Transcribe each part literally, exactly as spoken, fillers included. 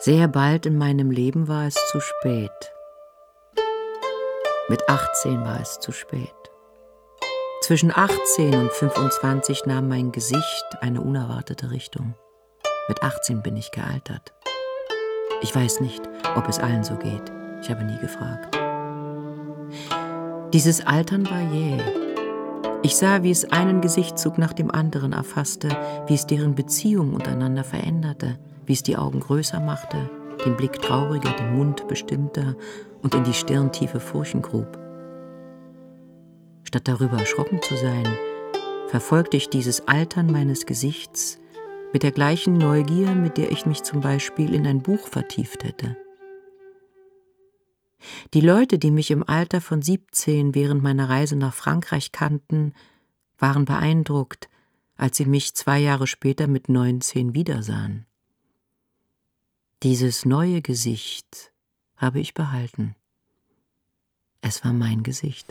Sehr bald in meinem Leben war es zu spät. Mit achtzehn war es zu spät. Zwischen achtzehn und fünfundzwanzig nahm mein Gesicht eine unerwartete Richtung. Mit achtzehn bin ich gealtert. Ich weiß nicht, ob es allen so geht. Ich habe nie gefragt. Dieses Altern war jäh. Ich sah, wie es einen Gesichtszug nach dem anderen erfasste, wie es deren Beziehung untereinander veränderte, wie es die Augen größer machte, den Blick trauriger, den Mund bestimmter und in die Stirn tiefe Furchen grub. Statt darüber erschrocken zu sein, verfolgte ich dieses Altern meines Gesichts mit der gleichen Neugier, mit der ich mich zum Beispiel in ein Buch vertieft hätte. Die Leute, die mich im Alter von siebzehn während meiner Reise nach Frankreich kannten, waren beeindruckt, als sie mich zwei Jahre später mit neunzehn wiedersahen. Dieses neue Gesicht habe ich behalten. Es war mein Gesicht.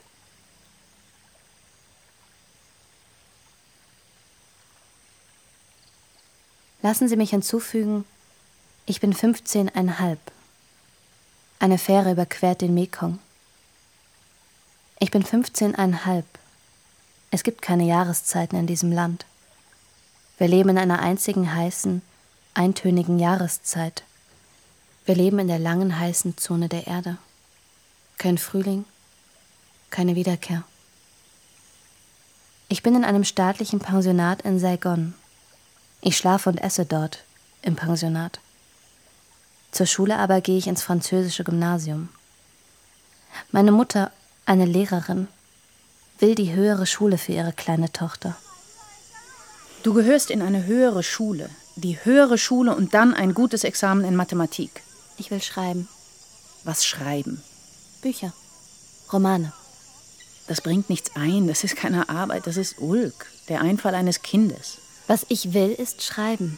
Lassen Sie mich hinzufügen, ich bin fünfzehneinhalb. Eine Fähre überquert den Mekong. Ich bin fünfzehneinhalb. Es gibt keine Jahreszeiten in diesem Land. Wir leben in einer einzigen heißen, eintönigen Jahreszeit. Wir leben in der langen, heißen Zone der Erde. Kein Frühling, keine Wiederkehr. Ich bin in einem staatlichen Pensionat in Saigon. Ich schlafe und esse dort, im Pensionat. Zur Schule aber gehe ich ins französische Gymnasium. Meine Mutter, eine Lehrerin, will die höhere Schule für ihre kleine Tochter. Du gehörst in eine höhere Schule. Die höhere Schule und dann ein gutes Examen in Mathematik. Ich will schreiben. Was schreiben? Bücher, Romane. Das bringt nichts ein, das ist keine Arbeit, das ist Ulk, der Einfall eines Kindes. Was ich will, ist schreiben.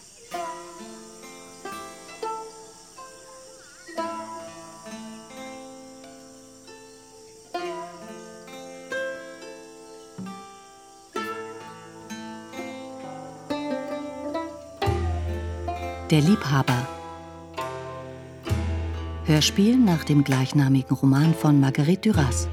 Der Liebhaber. Hörspiel nach dem gleichnamigen Roman von Marguerite Duras.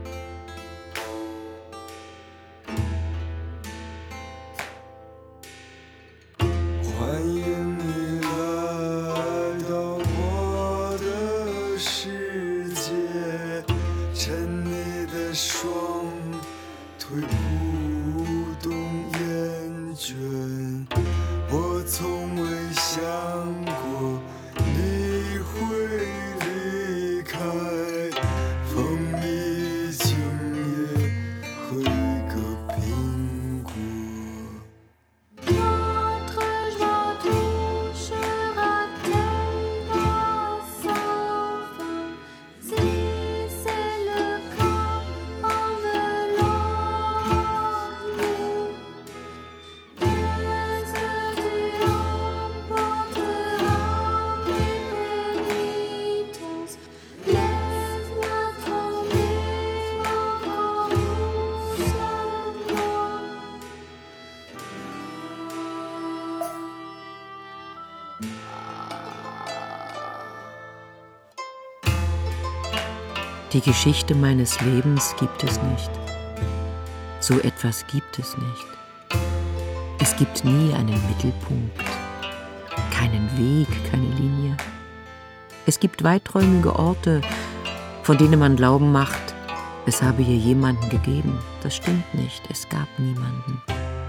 Die Geschichte meines Lebens gibt es nicht. So etwas gibt es nicht. Es gibt nie einen Mittelpunkt, keinen Weg, keine Linie. Es gibt weiträumige Orte, von denen man glauben macht, es habe hier jemanden gegeben. Das stimmt nicht, es gab niemanden.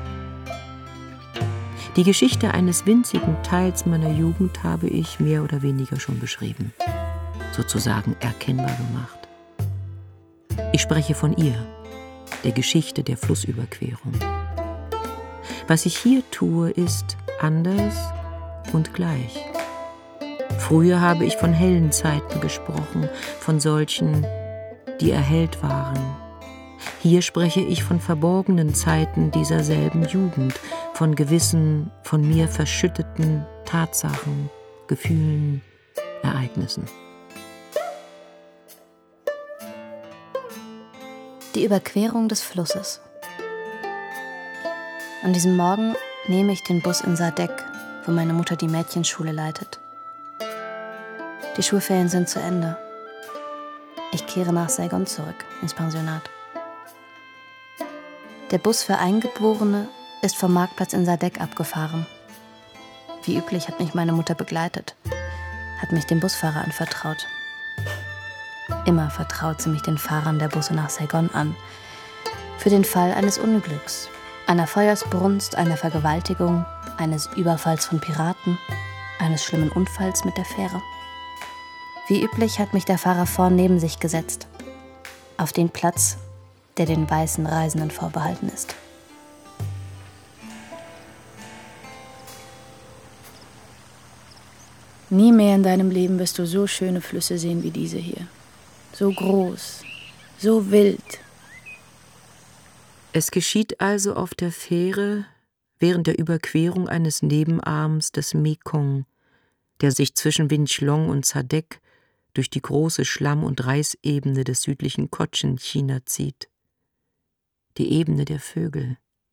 Die Geschichte eines winzigen Teils meiner Jugend habe ich mehr oder weniger schon beschrieben, sozusagen erkennbar gemacht. Ich spreche von ihr, der Geschichte der Flussüberquerung. Was ich hier tue, ist anders und gleich. Früher habe ich von hellen Zeiten gesprochen, von solchen, die erhellt waren. Hier spreche ich von verborgenen Zeiten dieser selben Jugend, von gewissen, von mir verschütteten Tatsachen, Gefühlen, Ereignissen. Die Überquerung des Flusses. An diesem Morgen nehme ich den Bus in Sadek, wo meine Mutter die Mädchenschule leitet. Die Schulferien sind zu Ende. Ich kehre nach Saigon zurück, ins Pensionat. Der Bus für Eingeborene ist vom Marktplatz in Sadek abgefahren. Wie üblich hat mich meine Mutter begleitet, hat mich dem Busfahrer anvertraut. Immer vertraut sie mich den Fahrern der Busse nach Saigon an, für den Fall eines Unglücks, einer Feuersbrunst, einer Vergewaltigung, eines Überfalls von Piraten, eines schlimmen Unfalls mit der Fähre. Wie üblich hat mich der Fahrer vorn neben sich gesetzt, auf den Platz, der den weißen Reisenden vorbehalten ist. Nie mehr in deinem Leben wirst du so schöne Flüsse sehen wie diese hier. So groß, so wild. Es geschieht also auf der Fähre während der Überquerung eines Nebenarms des Mekong, der sich zwischen Winchlong und Sadek durch die große Schlamm- und Reisebene des südlichen Cochin-China zieht. Die Ebene der Vögel.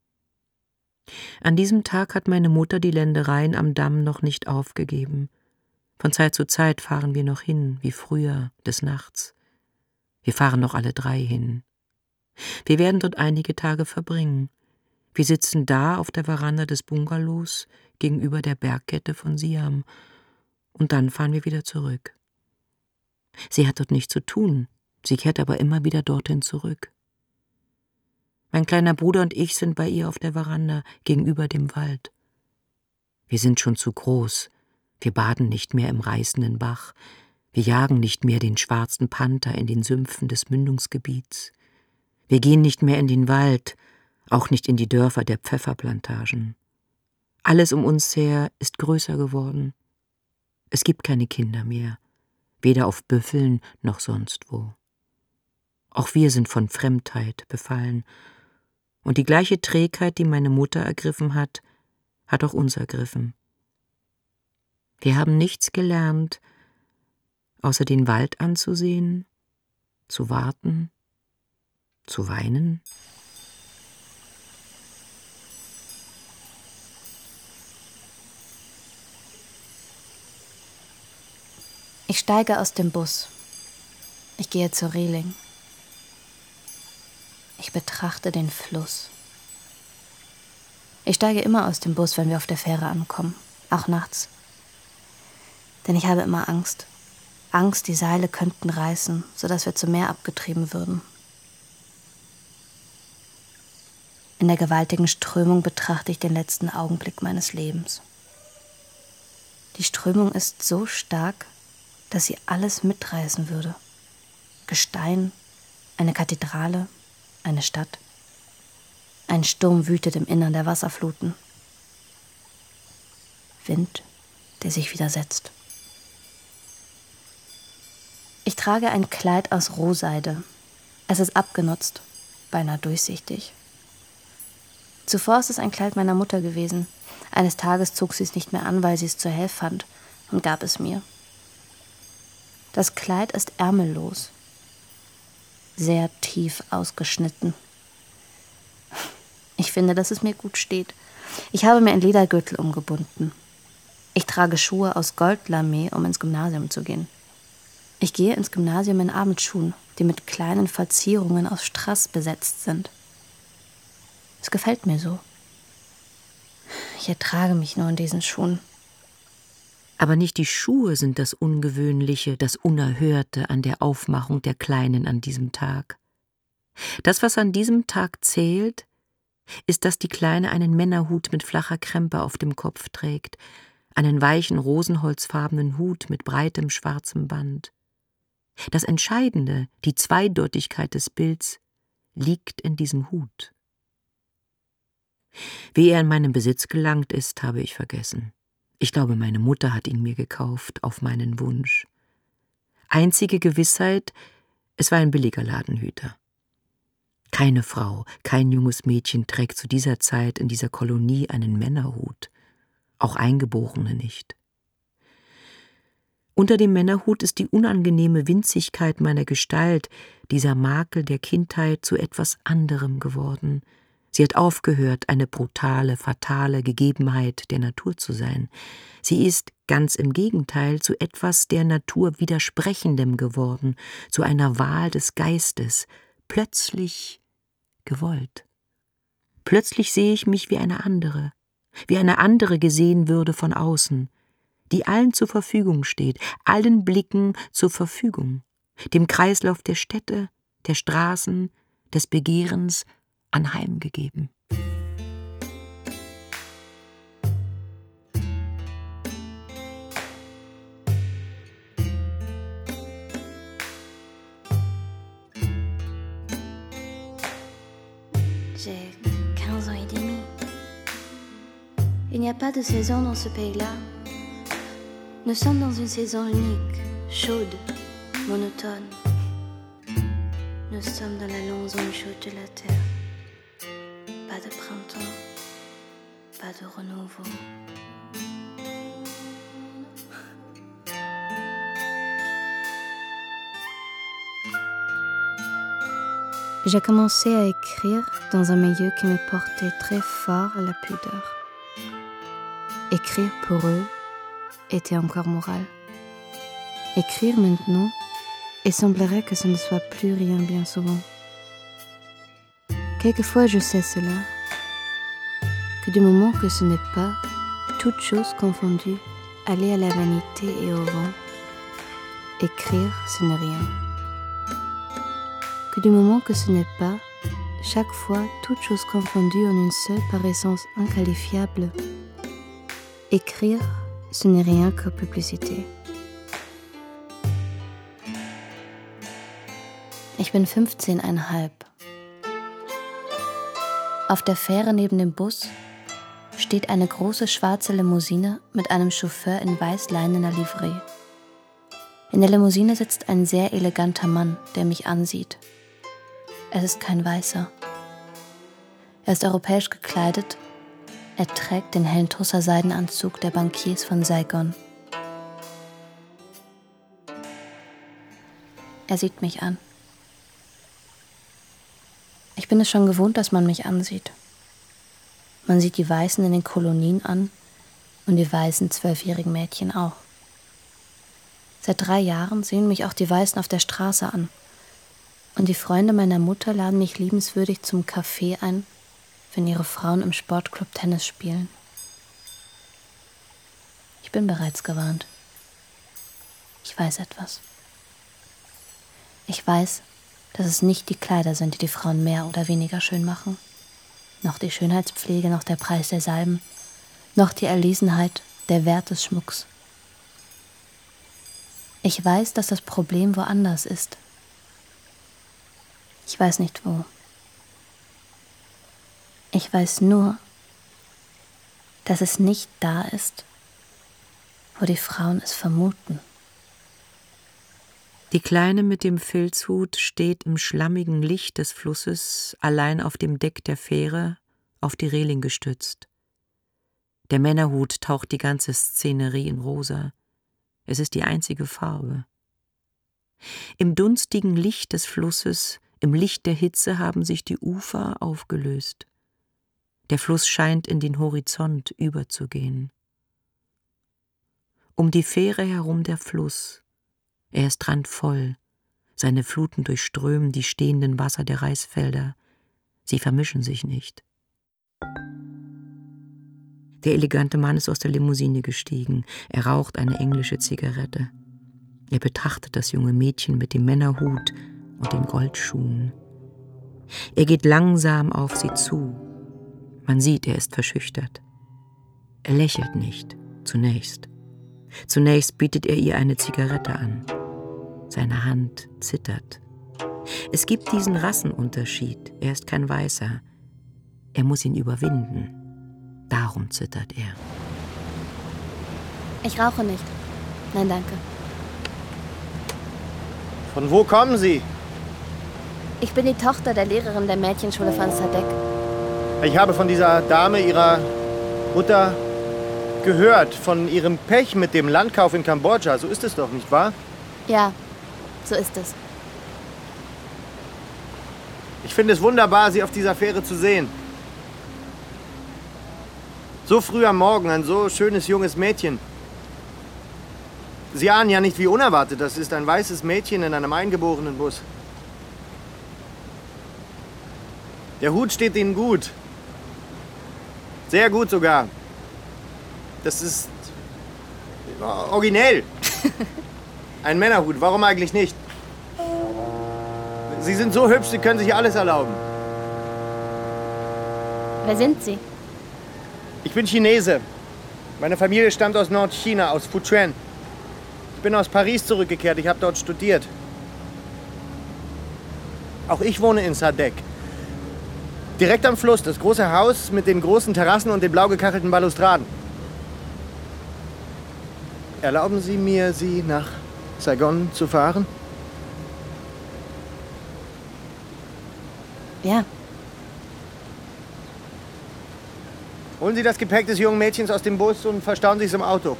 An diesem Tag hat meine Mutter die Ländereien am Damm noch nicht aufgegeben. Von Zeit zu Zeit fahren wir noch hin, wie früher, des Nachts. Wir fahren noch alle drei hin. Wir werden dort einige Tage verbringen. Wir sitzen da auf der Veranda des Bungalows gegenüber der Bergkette von Siam. Und dann fahren wir wieder zurück. Sie hat dort nichts zu tun, sie kehrt aber immer wieder dorthin zurück. Mein kleiner Bruder und ich sind bei ihr auf der Veranda gegenüber dem Wald. Wir sind schon zu groß. Wir baden nicht mehr im reißenden Bach. Wir jagen nicht mehr den schwarzen Panther in den Sümpfen des Mündungsgebiets. Wir gehen nicht mehr in den Wald, auch nicht in die Dörfer der Pfefferplantagen. Alles um uns her ist größer geworden. Es gibt keine Kinder mehr, weder auf Büffeln noch sonst wo. Auch wir sind von Fremdheit befallen. Und die gleiche Trägheit, die meine Mutter ergriffen hat, hat auch uns ergriffen. Wir haben nichts gelernt, außer den Wald anzusehen, zu warten, zu weinen. Ich steige aus dem Bus. Ich gehe zur Reling. Ich betrachte den Fluss. Ich steige immer aus dem Bus, wenn wir auf der Fähre ankommen, auch nachts. Denn ich habe immer Angst. Angst, die Seile könnten reißen, sodass wir zum Meer abgetrieben würden. In der gewaltigen Strömung betrachte ich den letzten Augenblick meines Lebens. Die Strömung ist so stark, dass sie alles mitreißen würde. Gestein, eine Kathedrale, eine Stadt. Ein Sturm wütet im Innern der Wasserfluten. Wind, der sich widersetzt. Ich trage ein Kleid aus Rohseide. Es ist abgenutzt, beinahe durchsichtig. Zuvor ist es ein Kleid meiner Mutter gewesen. Eines Tages zog sie es nicht mehr an, weil sie es zu hell fand, und gab es mir. Das Kleid ist ärmellos, sehr tief ausgeschnitten. Ich finde, dass es mir gut steht. Ich habe mir einen Ledergürtel umgebunden. Ich trage Schuhe aus Goldlamé, um ins Gymnasium zu gehen. Ich gehe ins Gymnasium in Abendschuhen, die mit kleinen Verzierungen aus Strass besetzt sind. Es gefällt mir so. Ich ertrage mich nur in diesen Schuhen. Aber nicht die Schuhe sind das Ungewöhnliche, das Unerhörte an der Aufmachung der Kleinen an diesem Tag. Das, was an diesem Tag zählt, ist, dass die Kleine einen Männerhut mit flacher Krempe auf dem Kopf trägt, einen weichen rosenholzfarbenen Hut mit breitem schwarzem Band. Das Entscheidende, die Zweideutigkeit des Bilds, liegt in diesem Hut. Wie er in meinen Besitz gelangt ist, habe ich vergessen. Ich glaube, meine Mutter hat ihn mir gekauft, auf meinen Wunsch. Einzige Gewissheit, es war ein billiger Ladenhüter. Keine Frau, kein junges Mädchen trägt zu dieser Zeit in dieser Kolonie einen Männerhut. Auch Eingeborene nicht. Unter dem Männerhut ist die unangenehme Winzigkeit meiner Gestalt, dieser Makel der Kindheit, zu etwas anderem geworden. Sie hat aufgehört, eine brutale, fatale Gegebenheit der Natur zu sein. Sie ist, ganz im Gegenteil, zu etwas der Natur Widersprechendem geworden, zu einer Wahl des Geistes, plötzlich gewollt. Plötzlich sehe ich mich wie eine andere, wie eine andere gesehen würde von außen, die allen zur Verfügung steht, allen Blicken zur Verfügung, dem Kreislauf der Städte, der Straßen, des Begehrens anheimgegeben. J'ai quinze ans et demi. Il n'y a pas de saison dans ce pays-là. Nous sommes dans une saison unique, chaude, monotone. Nous sommes dans la longue zone chaude de la terre. Pas de printemps, pas de renouveau. J'ai commencé à écrire dans un milieu qui me portait très fort à la pudeur. Écrire pour eux était encore moral. Écrire maintenant, il semblerait que ce ne soit plus rien bien souvent. Quelquefois je sais cela, que du moment que ce n'est pas, toutes choses confondues, aller à la vanité et au vent, écrire ce n'est rien. Que du moment que ce n'est pas, chaque fois, toutes choses confondues en une seule par essence inqualifiable, écrire, ce n'est rien que publicité. Ich bin fünfzehneinhalb. Auf der Fähre neben dem Bus steht eine große schwarze Limousine mit einem Chauffeur in weiß-leinener Livree. In der Limousine sitzt ein sehr eleganter Mann, der mich ansieht. Es ist kein Weißer. Er ist europäisch gekleidet. Er trägt den hellen Tusser-Seidenanzug der Bankiers von Saigon. Er sieht mich an. Ich bin es schon gewohnt, dass man mich ansieht. Man sieht die Weißen in den Kolonien an und die weißen zwölfjährigen Mädchen auch. Seit drei Jahren sehen mich auch die Weißen auf der Straße an. Und die Freunde meiner Mutter laden mich liebenswürdig zum Kaffee ein, wenn ihre Frauen im Sportclub Tennis spielen. Ich bin bereits gewarnt. Ich weiß etwas. Ich weiß, dass es nicht die Kleider sind, die die Frauen mehr oder weniger schön machen, noch die Schönheitspflege, noch der Preis der Salben, noch die Erlesenheit, der Wert des Schmucks. Ich weiß, dass das Problem woanders ist. Ich weiß nicht wo. Ich weiß nur, dass es nicht da ist, wo die Frauen es vermuten. Die Kleine mit dem Filzhut steht im schlammigen Licht des Flusses allein auf dem Deck der Fähre, auf die Reling gestützt. Der Männerhut taucht die ganze Szenerie in rosa. Es ist die einzige Farbe. Im dunstigen Licht des Flusses, im Licht der Hitze haben sich die Ufer aufgelöst. Der Fluss scheint in den Horizont überzugehen. Um die Fähre herum der Fluss. Er ist randvoll. Seine Fluten durchströmen die stehenden Wasser der Reisfelder. Sie vermischen sich nicht. Der elegante Mann ist aus der Limousine gestiegen. Er raucht eine englische Zigarette. Er betrachtet das junge Mädchen mit dem Männerhut und den Goldschuhen. Er geht langsam auf sie zu. Man sieht, er ist verschüchtert. Er lächelt nicht, zunächst. Zunächst bietet er ihr eine Zigarette an. Seine Hand zittert. Es gibt diesen Rassenunterschied. Er ist kein Weißer. Er muss ihn überwinden. Darum zittert er. Ich rauche nicht. Nein, danke. Von wo kommen Sie? Ich bin die Tochter der Lehrerin der Mädchenschule von Sadek. Ich habe von dieser Dame, ihrer Mutter, gehört. Von ihrem Pech mit dem Landkauf in Kambodscha. So ist es doch, nicht wahr? Ja, so ist es. Ich finde es wunderbar, Sie auf dieser Fähre zu sehen. So früh am Morgen, ein so schönes junges Mädchen. Sie ahnen ja nicht, wie unerwartet das ist, ein weißes Mädchen in einem eingeborenen Bus. Der Hut steht Ihnen gut. Sehr gut sogar. Das ist originell. Ein Männerhut, warum eigentlich nicht? Sie sind so hübsch, Sie können sich alles erlauben. Wer sind Sie? Ich bin Chinese. Meine Familie stammt aus Nordchina, aus Fujian. Ich bin aus Paris zurückgekehrt, ich habe dort studiert. Auch ich wohne in Sadek. Direkt am Fluss, das große Haus mit den großen Terrassen und den blau gekachelten Balustraden. Erlauben Sie mir, Sie nach Saigon zu fahren? Ja. Holen Sie das Gepäck des jungen Mädchens aus dem Bus und verstauen Sie es im Auto.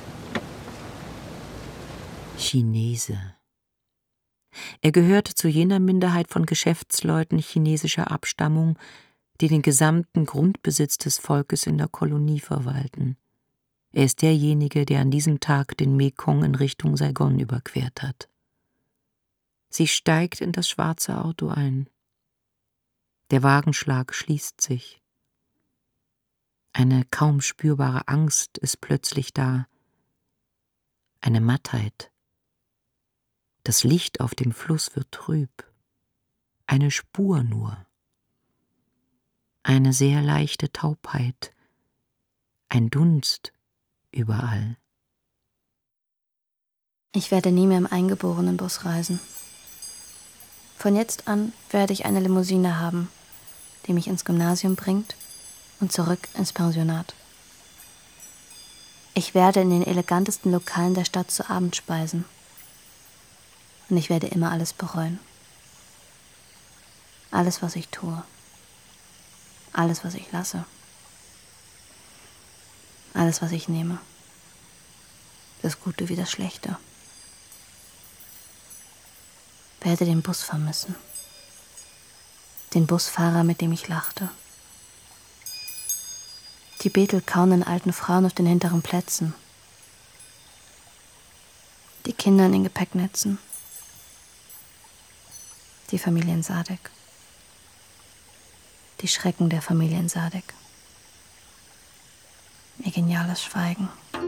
Chinese. Er gehört zu jener Minderheit von Geschäftsleuten chinesischer Abstammung, die den gesamten Grundbesitz des Volkes in der Kolonie verwalten. Er ist derjenige, der an diesem Tag den Mekong in Richtung Saigon überquert hat. Sie steigt in das schwarze Auto ein. Der Wagenschlag schließt sich. Eine kaum spürbare Angst ist plötzlich da. Eine Mattheit. Das Licht auf dem Fluss wird trüb. Eine Spur nur. Eine sehr leichte Taubheit. Ein Dunst überall. Ich werde nie mehr im eingeborenen Bus reisen. Von jetzt an werde ich eine Limousine haben, die mich ins Gymnasium bringt und zurück ins Pensionat. Ich werde in den elegantesten Lokalen der Stadt zu Abend speisen. Und ich werde immer alles bereuen. Alles, was ich tue. Alles, was ich lasse. Alles, was ich nehme. Das Gute wie das Schlechte. Werde den Bus vermissen. Den Busfahrer, mit dem ich lachte. Die betelkauenden alten Frauen auf den hinteren Plätzen. Die Kinder in den Gepäcknetzen. Die Familie in Sadek. Die Schrecken der Familie in Sadek. Ihr geniales Schweigen.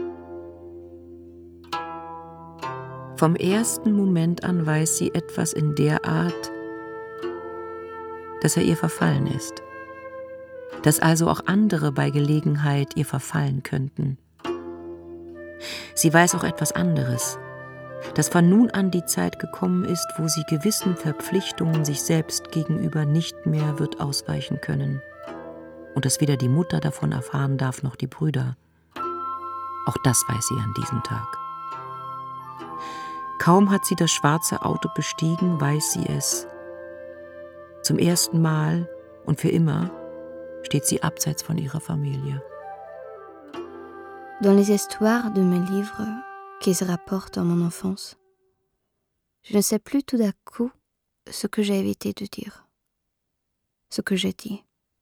Vom ersten Moment an weiß sie etwas in der Art, dass er ihr verfallen ist. Dass also auch andere bei Gelegenheit ihr verfallen könnten. Sie weiß auch etwas anderes, dass von nun an die Zeit gekommen ist, wo sie gewissen Verpflichtungen sich selbst gegenüber nicht mehr wird ausweichen können. Und dass weder die Mutter davon erfahren darf, noch die Brüder. Auch das weiß sie an diesem Tag. Kaum hat sie das schwarze Auto bestiegen, weiß sie es. Zum ersten Mal und für immer steht sie abseits von ihrer Familie. Dans les histoires de mes livres qui se rapportent à mon enfance, je ne sais plus tout d'un coup ce que j'ai évité de dire, ce que j'ai dit.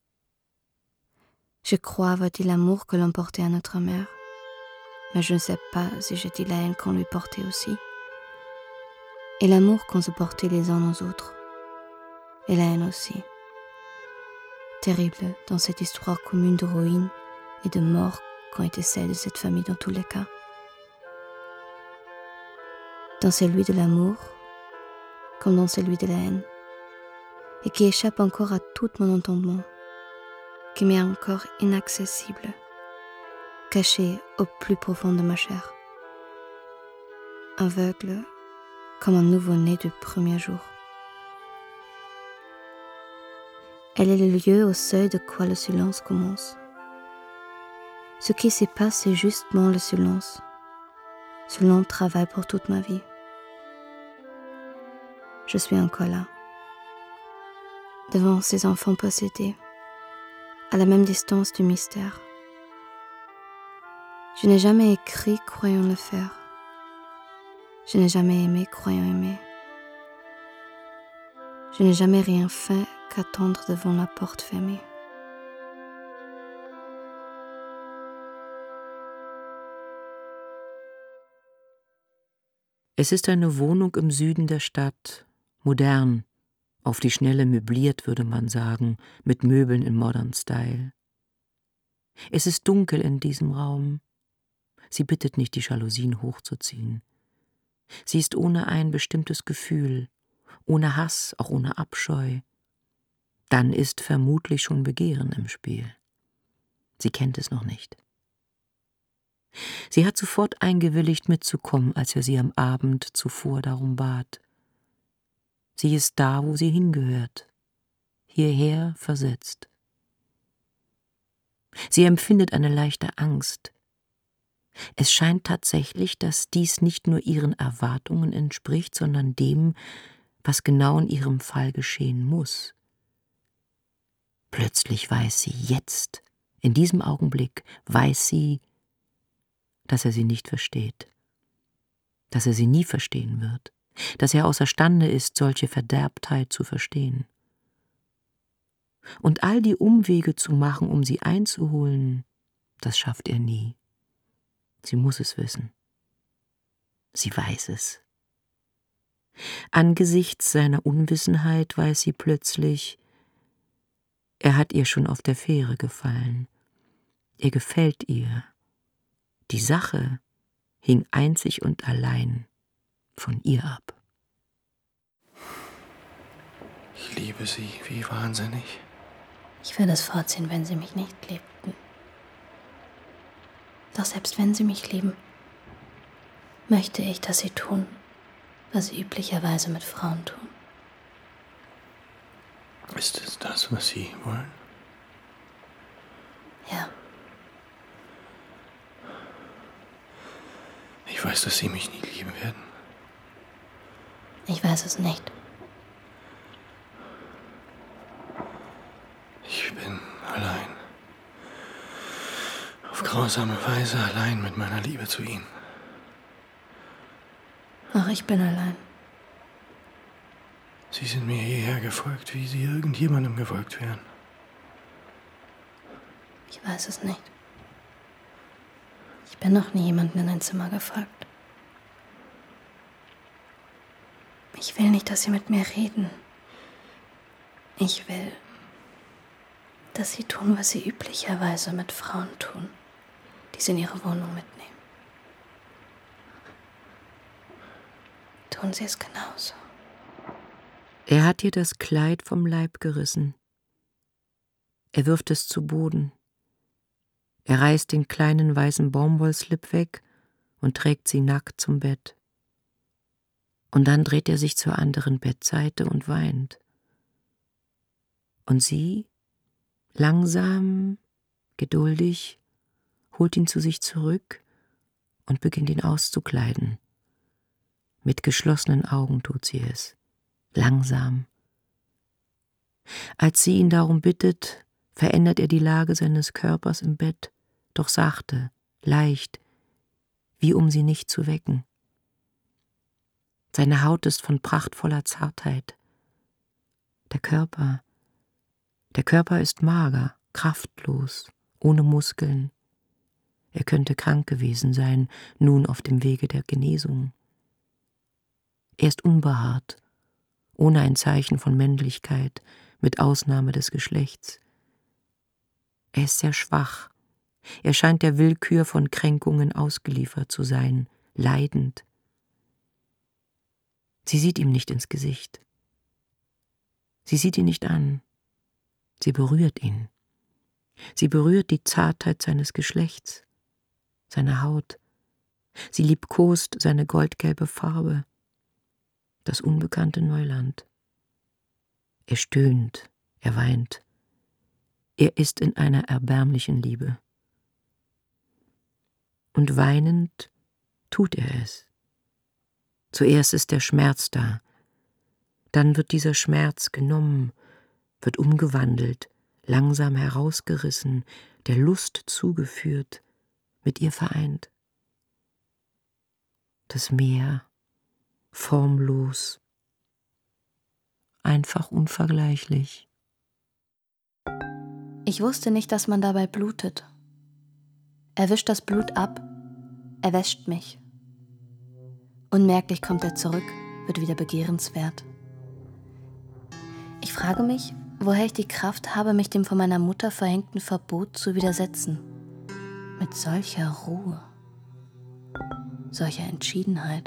Je crois avoir dit l'amour que l'on portait à notre mère, mais je ne sais pas si j'ai dit la haine qu'on lui portait aussi, et l'amour qu'on se portait les uns aux autres, et la haine aussi. Terrible dans cette histoire commune de ruines et de morts qu'ont été celles de cette famille dans tous les cas. Dans celui de l'amour, comme dans celui de la haine, et qui échappe encore à tout mon entendement, qui m'est encore inaccessible, caché au plus profond de ma chair. Aveugle comme un nouveau-né du premier jour. Elle est le lieu au seuil de quoi le silence commence. Ce qui s'y passe, c'est justement le silence, ce long travail pour toute ma vie. Je suis encore là, devant ces enfants possédés, à la même distance du mystère. Je n'ai jamais écrit croyant le faire. Je n'ai jamais aimé croyant aimer. Je n'ai jamais rien fait qu'attendre devant la porte fermée. Es ist eine Wohnung im Süden der Stadt, modern, auf die Schnelle möbliert, würde man sagen, mit Möbeln in Modern Style. Es ist dunkel in diesem Raum. Sie bittet nicht, die Jalousien hochzuziehen. Sie ist ohne ein bestimmtes Gefühl, ohne Hass, auch ohne Abscheu. Dann ist vermutlich schon Begehren im Spiel. Sie kennt es noch nicht. Sie hat sofort eingewilligt, mitzukommen, als er sie am Abend zuvor darum bat. Sie ist da, wo sie hingehört, hierher versetzt. Sie empfindet eine leichte Angst. Es scheint tatsächlich, dass dies nicht nur ihren Erwartungen entspricht, sondern dem, was genau in ihrem Fall geschehen muss. Plötzlich weiß sie jetzt, in diesem Augenblick weiß sie, dass er sie nicht versteht, dass er sie nie verstehen wird, dass er außerstande ist, solche Verderbtheit zu verstehen. Und all die Umwege zu machen, um sie einzuholen, das schafft er nie. Sie muss es wissen. Sie weiß es. Angesichts seiner Unwissenheit weiß sie plötzlich, er hat ihr schon auf der Fähre gefallen. Er gefällt ihr. Die Sache hing einzig und allein von ihr ab. Ich liebe Sie wie wahnsinnig. Ich würde es vorziehen, wenn Sie mich nicht liebten. Doch selbst wenn Sie mich lieben, möchte ich, dass Sie tun, was Sie üblicherweise mit Frauen tun. Ist es das, was Sie wollen? Ja. Ich weiß, dass Sie mich nie lieben werden. Ich weiß es nicht. Ich bin allein. Auf grausame Weise allein mit meiner Liebe zu Ihnen. Ach, ich bin allein. Sie sind mir hierher gefolgt, wie Sie irgendjemandem gefolgt wären. Ich weiß es nicht. Ich bin noch nie jemandem in ein Zimmer gefolgt. Ich will nicht, dass Sie mit mir reden. Ich will, dass Sie tun, was Sie üblicherweise mit Frauen tun, die Sie in Ihre Wohnung mitnehmen. Tun Sie es genauso. Er hat ihr das Kleid vom Leib gerissen. Er wirft es zu Boden. Er reißt den kleinen weißen Baumwollslip weg und trägt sie nackt zum Bett. Und dann dreht er sich zur anderen Bettseite und weint. Und sie, langsam, geduldig, holt ihn zu sich zurück und beginnt ihn auszukleiden. Mit geschlossenen Augen tut sie es, langsam. Als sie ihn darum bittet, verändert er die Lage seines Körpers im Bett, doch sachte, leicht, wie um sie nicht zu wecken. Seine Haut ist von prachtvoller Zartheit. Der Körper, der Körper ist mager, kraftlos, ohne Muskeln. Er könnte krank gewesen sein, nun auf dem Wege der Genesung. Er ist unbehaart, ohne ein Zeichen von Männlichkeit, mit Ausnahme des Geschlechts. Er ist sehr schwach. Er scheint der Willkür von Kränkungen ausgeliefert zu sein, leidend. Sie sieht ihm nicht ins Gesicht. Sie sieht ihn nicht an. Sie berührt ihn. Sie berührt die Zartheit seines Geschlechts, seine Haut. Sie liebkost seine goldgelbe Farbe, das unbekannte Neuland. Er stöhnt, er weint. Er ist in einer erbärmlichen Liebe. Und weinend tut er es. Zuerst ist der Schmerz da, dann wird dieser Schmerz genommen, wird umgewandelt, langsam herausgerissen, der Lust zugeführt, mit ihr vereint. Das Meer, formlos, einfach unvergleichlich. Ich wusste nicht, dass man dabei blutet. Er wischt das Blut ab, er wäscht mich. Unmerklich kommt er zurück, wird wieder begehrenswert. Ich frage mich, woher ich die Kraft habe, mich dem von meiner Mutter verhängten Verbot zu widersetzen. Mit solcher Ruhe, solcher Entschiedenheit.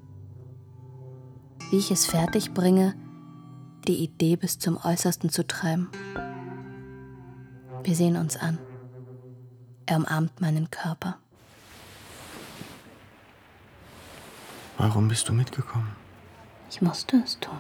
Wie ich es fertig bringe, die Idee bis zum Äußersten zu treiben. Wir sehen uns an. Er umarmt meinen Körper. Warum bist du mitgekommen? Ich musste es tun.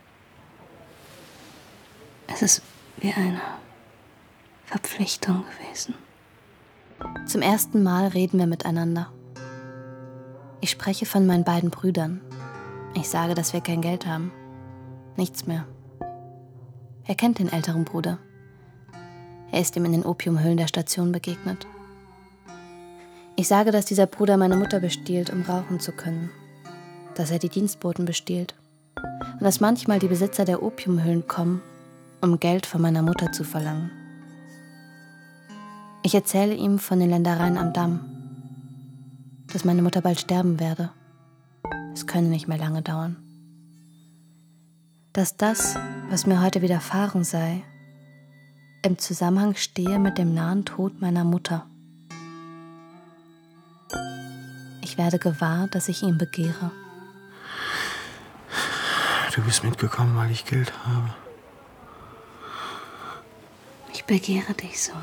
Es ist wie eine Verpflichtung gewesen. Zum ersten Mal reden wir miteinander. Ich spreche von meinen beiden Brüdern. Ich sage, dass wir kein Geld haben. Nichts mehr. Er kennt den älteren Bruder. Er ist ihm in den Opiumhöhlen der Station begegnet. Ich sage, dass dieser Bruder meine Mutter bestiehlt, um rauchen zu können. Dass er die Dienstboten bestiehlt. Und dass manchmal die Besitzer der Opiumhöhlen kommen, um Geld von meiner Mutter zu verlangen. Ich erzähle ihm von den Ländereien am Damm. Dass meine Mutter bald sterben werde. Es könne nicht mehr lange dauern. Dass das, was mir heute widerfahren sei, im Zusammenhang stehe mit dem nahen Tod meiner Mutter. Ich werde gewahr, dass ich ihn begehre. Du bist mitgekommen, weil ich Geld habe. Ich begehre dich so.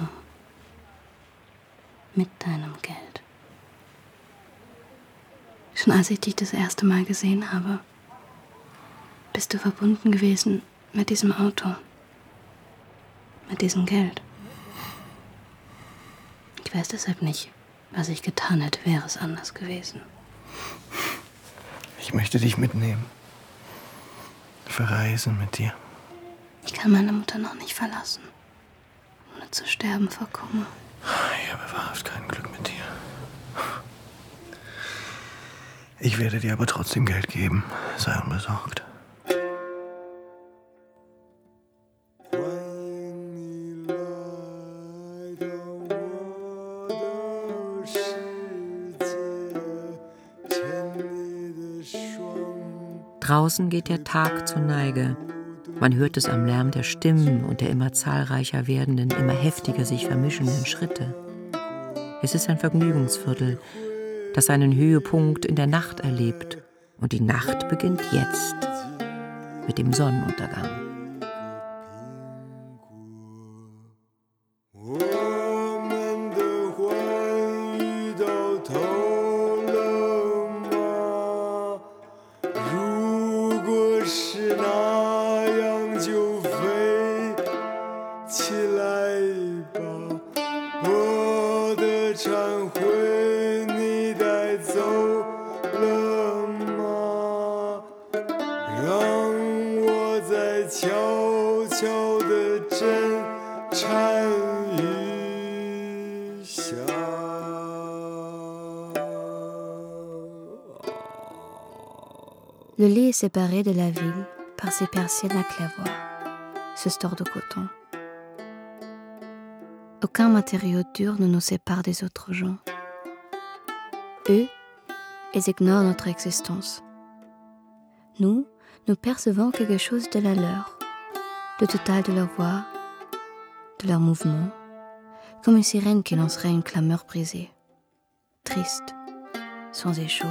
Mit deinem Geld. Schon als ich dich das erste Mal gesehen habe, bist du verbunden gewesen mit diesem Auto. Mit diesem Geld. Ich weiß deshalb nicht, was ich getan hätte, wäre es anders gewesen. Ich möchte dich mitnehmen. Verreisen mit dir. Ich kann meine Mutter noch nicht verlassen. Ohne zu sterben vor Kummer. Ich habe wahrhaft kein Glück mit dir. Ich werde dir aber trotzdem Geld geben. Sei unbesorgt. Draußen geht der Tag zur Neige. Man hört es am Lärm der Stimmen und der immer zahlreicher werdenden, immer heftiger sich vermischenden Schritte. Es ist ein Vergnügungsviertel, das seinen Höhepunkt in der Nacht erlebt. Und die Nacht beginnt jetzt mit dem Sonnenuntergang. Le lit est séparé de la ville par ses persiennes à clavoir, ce store de coton. Aucun matériau dur ne nous sépare des autres gens. Eux, ils ignorent notre existence. Nous, nous percevons quelque chose de la leur, le total de leur voix, de leurs mouvements, comme une sirène qui lancerait une clameur brisée, triste, sans écho.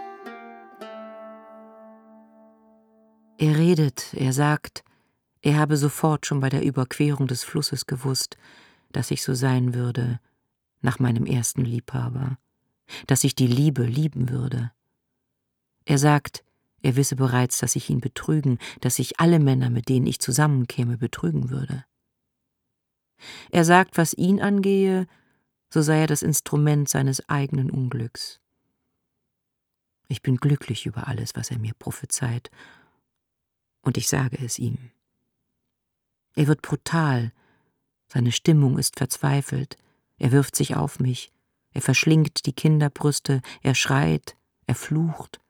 Er redet, er sagt, er habe sofort schon bei der Überquerung des Flusses gewusst, dass ich so sein würde, nach meinem ersten Liebhaber, dass ich die Liebe lieben würde. Er sagt, er wisse bereits, dass ich ihn betrügen, dass ich alle Männer, mit denen ich zusammenkäme, betrügen würde. Er sagt, was ihn angehe, so sei er das Instrument seines eigenen Unglücks. Ich bin glücklich über alles, was er mir prophezeit, und ich sage es ihm. Er wird brutal, seine Stimmung ist verzweifelt, er wirft sich auf mich, er verschlingt die Kinderbrüste, er schreit, er flucht.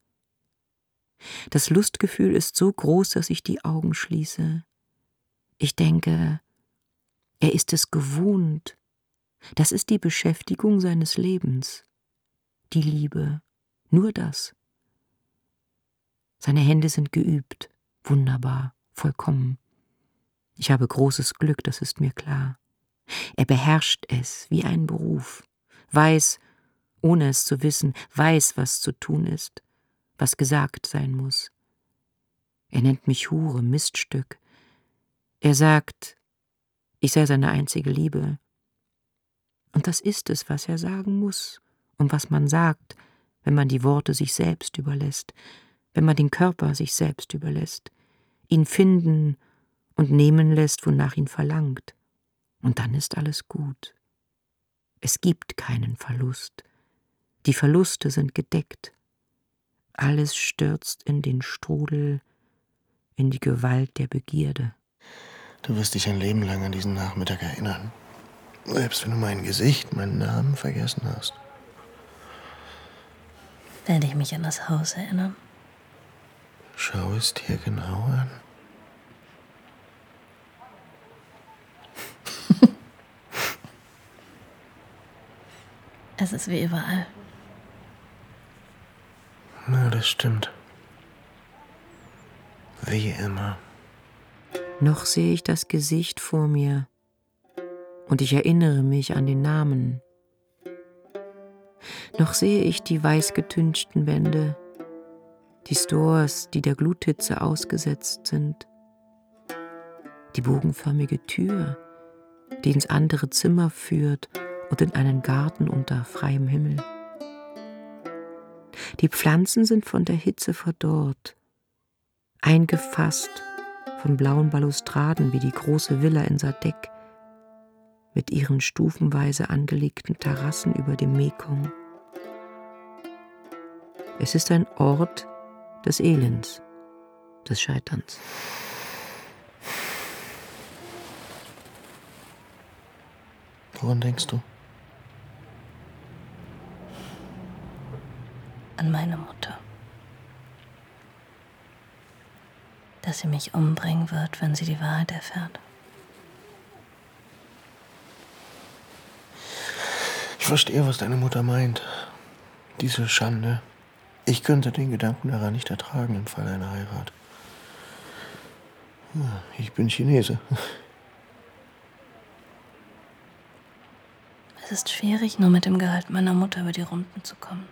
Das Lustgefühl ist so groß, dass ich die Augen schließe. Ich denke, er ist es gewohnt. Das ist die Beschäftigung seines Lebens. Die Liebe, nur das. Seine Hände sind geübt, wunderbar, vollkommen. Ich habe großes Glück, das ist mir klar. Er beherrscht es wie einen Beruf, weiß, ohne es zu wissen, weiß, was zu tun ist, was gesagt sein muss. Er nennt mich Hure, Miststück. Er sagt, ich sei seine einzige Liebe. Und das ist es, was er sagen muss und was man sagt, wenn man die Worte sich selbst überlässt, wenn man den Körper sich selbst überlässt, ihn finden und nehmen lässt, wonach ihn verlangt. Und dann ist alles gut. Es gibt keinen Verlust. Die Verluste sind gedeckt. Alles stürzt in den Strudel, in die Gewalt der Begierde. Du wirst dich ein Leben lang an diesen Nachmittag erinnern. Selbst wenn du mein Gesicht, meinen Namen vergessen hast. Werde ich mich an das Haus erinnern? Schau es dir genau an. Es ist wie überall. Na, das stimmt. Wie immer. Noch sehe ich das Gesicht vor mir und ich erinnere mich an den Namen. Noch sehe ich die weißgetünchten Wände, die Stores, die der Gluthitze ausgesetzt sind, die bogenförmige Tür, die ins andere Zimmer führt und in einen Garten unter freiem Himmel. Die Pflanzen sind von der Hitze verdorrt, eingefasst von blauen Balustraden wie die große Villa in Sadek mit ihren stufenweise angelegten Terrassen über dem Mekong. Es ist ein Ort des Elends, des Scheiterns. Woran denkst du? An meine Mutter. Dass sie mich umbringen wird, wenn sie die Wahrheit erfährt. Ich verstehe, was deine Mutter meint. Diese Schande. Ich könnte den Gedanken daran nicht ertragen im Fall einer Heirat. Ich bin Chinese. Es ist schwierig, nur mit dem Gehalt meiner Mutter über die Runden zu kommen.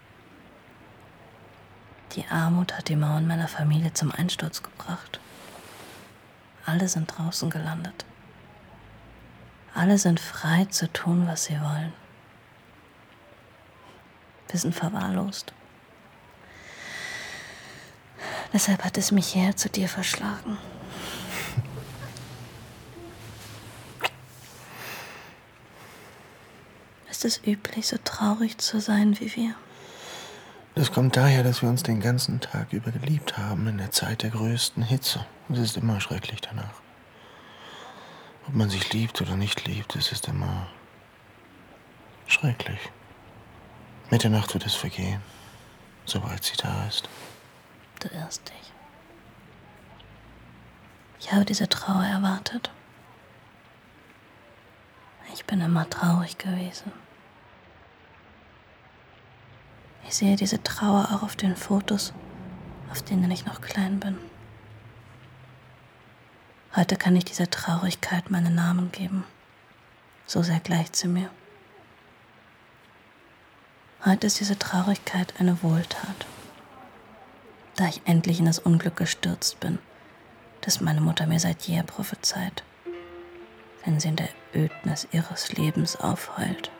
Die Armut hat die Mauern meiner Familie zum Einsturz gebracht. Alle sind draußen gelandet. Alle sind frei zu tun, was sie wollen. Wir sind verwahrlost. Deshalb hat es mich her zu dir verschlagen. Ist es üblich, so traurig zu sein wie wir? Das kommt daher, dass wir uns den ganzen Tag über geliebt haben, in der Zeit der größten Hitze. Es ist immer schrecklich danach. Ob man sich liebt oder nicht liebt, es ist immer schrecklich. Mit der Nacht wird es vergehen, sobald sie da ist. Du irrst dich. Ich habe diese Trauer erwartet. Ich bin immer traurig gewesen. Ich sehe diese Trauer auch auf den Fotos, auf denen ich noch klein bin. Heute kann ich dieser Traurigkeit meinen Namen geben. So sehr gleicht sie mir. Heute ist diese Traurigkeit eine Wohltat, da ich endlich in das Unglück gestürzt bin, das meine Mutter mir seit jeher prophezeit, wenn sie in der Ödnis ihres Lebens aufheult.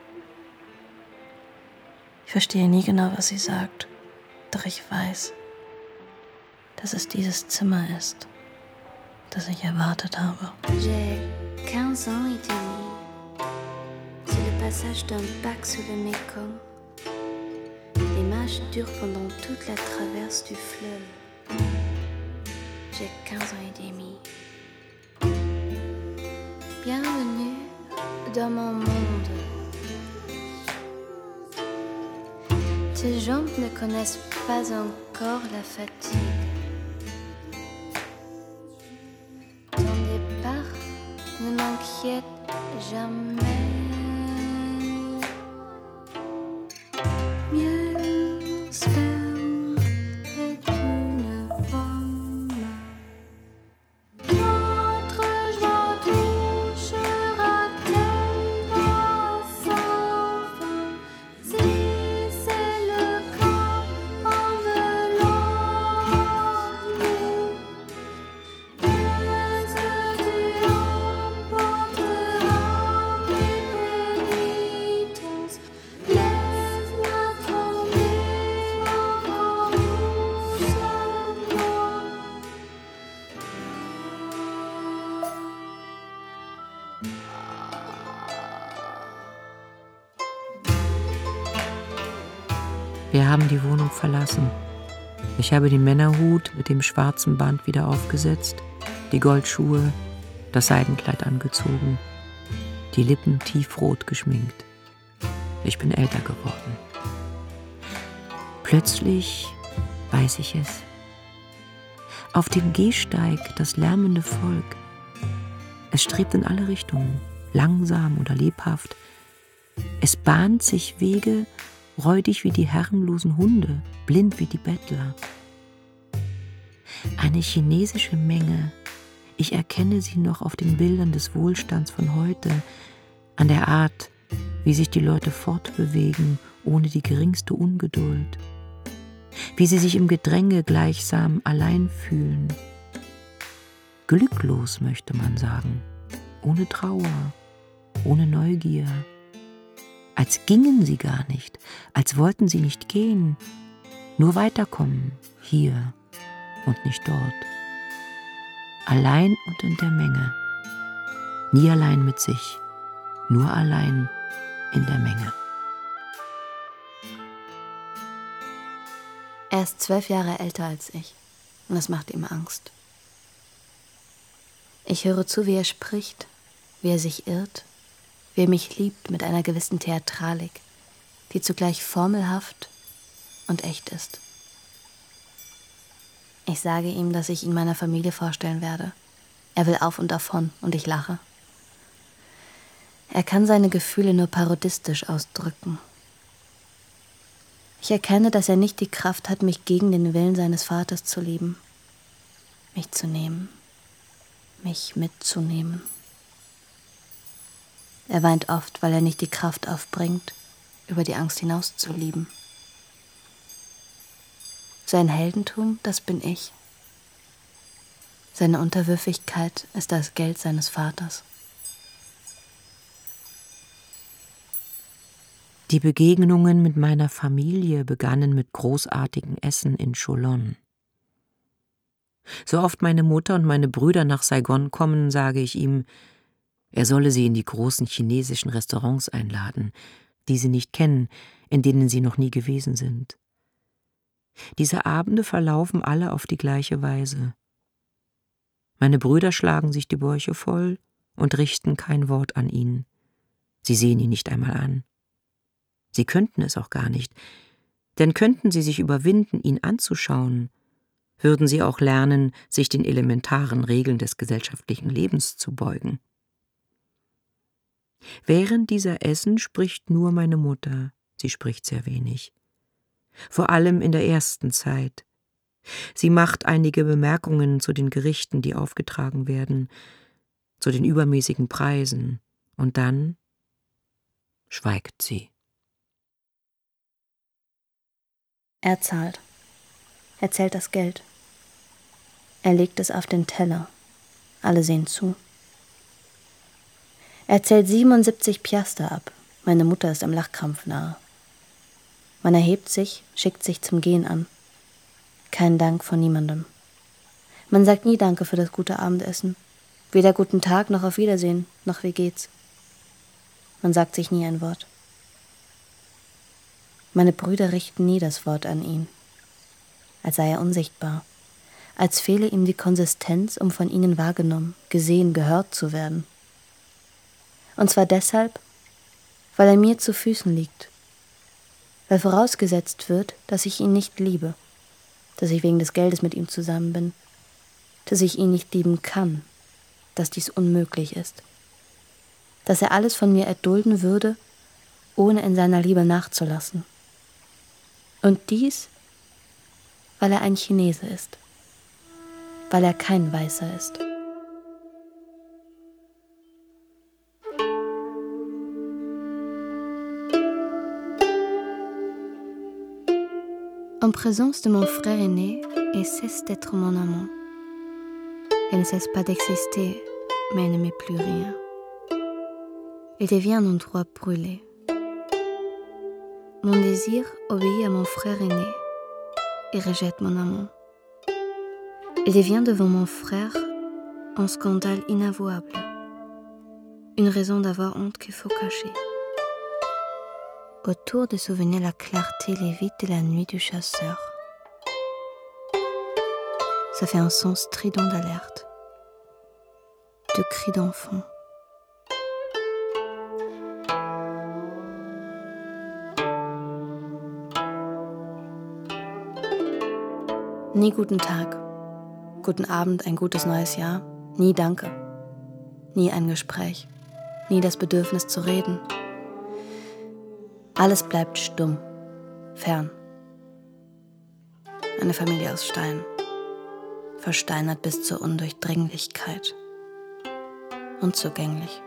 Ich verstehe nie genau, was sie sagt, doch ich weiß, dass es dieses Zimmer ist, das ich erwartet habe. J'ai quinze ans et demi. C'est le passage d'un bac sous le Mekong. Les marches durent pendant toute la traverse du fleuve. J'ai quinze ans et demi. Bienvenue dans mon monde. Tes jambes ne connaissent pas encore la fatigue. Ton départ ne m'inquiète jamais. Miel, sperme et une Wir haben die Wohnung verlassen. Ich habe den Männerhut mit dem schwarzen Band wieder aufgesetzt, die Goldschuhe, das Seidenkleid angezogen, die Lippen tiefrot geschminkt. Ich bin älter geworden. Plötzlich weiß ich es. Auf dem Gehsteig das lärmende Volk. Es strebt in alle Richtungen, langsam oder lebhaft. Es bahnt sich Wege, räudig wie die herrenlosen Hunde, blind wie die Bettler. Eine chinesische Menge. Ich erkenne sie noch auf den Bildern des Wohlstands von heute, an der Art, wie sich die Leute fortbewegen, ohne die geringste Ungeduld. Wie sie sich im Gedränge gleichsam allein fühlen. Glücklos, möchte man sagen, ohne Trauer, ohne Neugier. Als gingen sie gar nicht, als wollten sie nicht gehen, nur weiterkommen, hier und nicht dort. Allein und in der Menge, nie allein mit sich, nur allein in der Menge. Er ist zwölf Jahre älter als ich und das macht ihm Angst. Ich höre zu, wie er spricht, wie er sich irrt, wie er mich liebt mit einer gewissen Theatralik, die zugleich formelhaft und echt ist. Ich sage ihm, dass ich ihn meiner Familie vorstellen werde. Er will auf und davon und ich lache. Er kann seine Gefühle nur parodistisch ausdrücken. Ich erkenne, dass er nicht die Kraft hat, mich gegen den Willen seines Vaters zu lieben, mich zu nehmen, mich mitzunehmen. Er weint oft, weil er nicht die Kraft aufbringt, über die Angst hinaus zu lieben. Sein Heldentum, das bin ich. Seine Unterwürfigkeit ist das Geld seines Vaters. Die Begegnungen mit meiner Familie begannen mit großartigem Essen in Cholon. So oft meine Mutter und meine Brüder nach Saigon kommen, sage ich ihm, er solle sie in die großen chinesischen Restaurants einladen, die sie nicht kennen, in denen sie noch nie gewesen sind. Diese Abende verlaufen alle auf die gleiche Weise. Meine Brüder schlagen sich die Bäuche voll und richten kein Wort an ihn. Sie sehen ihn nicht einmal an. Sie könnten es auch gar nicht, denn könnten sie sich überwinden, ihn anzuschauen, würden sie auch lernen, sich den elementaren Regeln des gesellschaftlichen Lebens zu beugen. Während dieser Essen spricht nur meine Mutter, sie spricht sehr wenig. Vor allem in der ersten Zeit. Sie macht einige Bemerkungen zu den Gerichten, die aufgetragen werden, zu den übermäßigen Preisen, und dann schweigt sie. Er zahlt. Er zählt das Geld. Er legt es auf den Teller. Alle sehen zu. Er zählt siebenundsiebzig Piaster ab. Meine Mutter ist am Lachkrampf nahe. Man erhebt sich, schickt sich zum Gehen an. Kein Dank von niemandem. Man sagt nie Danke für das gute Abendessen. Weder guten Tag, noch auf Wiedersehen, noch wie geht's. Man sagt sich nie ein Wort. Meine Brüder richten nie das Wort an ihn, als sei er unsichtbar, als fehle ihm die Konsistenz, um von ihnen wahrgenommen, gesehen, gehört zu werden. Und zwar deshalb, weil er mir zu Füßen liegt, weil vorausgesetzt wird, dass ich ihn nicht liebe, dass ich wegen des Geldes mit ihm zusammen bin, dass ich ihn nicht lieben kann, dass dies unmöglich ist, dass er alles von mir erdulden würde, ohne in seiner Liebe nachzulassen. Und dies, weil er ein Chinese ist, weil er kein Weißer ist. En présence de mon frère aîné, il cesse d'être mon amant. Il ne cesse pas d'exister, mais il ne m'est plus rien. Il devient un endroit brûlé. Mon désir obéit à mon frère aîné et rejette mon amant. Il devient devant mon frère un scandale inavouable, une raison d'avoir honte qu'il faut cacher. Autour de souvenirs la clarté lévite de la nuit du chasseur. Ça fait un son strident d'alerte, de cris d'enfant. Nie guten Tag, guten Abend, ein gutes neues Jahr, nie Danke, nie ein Gespräch, nie das Bedürfnis zu reden. Alles bleibt stumm, fern. Eine Familie aus Stein, versteinert bis zur Undurchdringlichkeit, unzugänglich.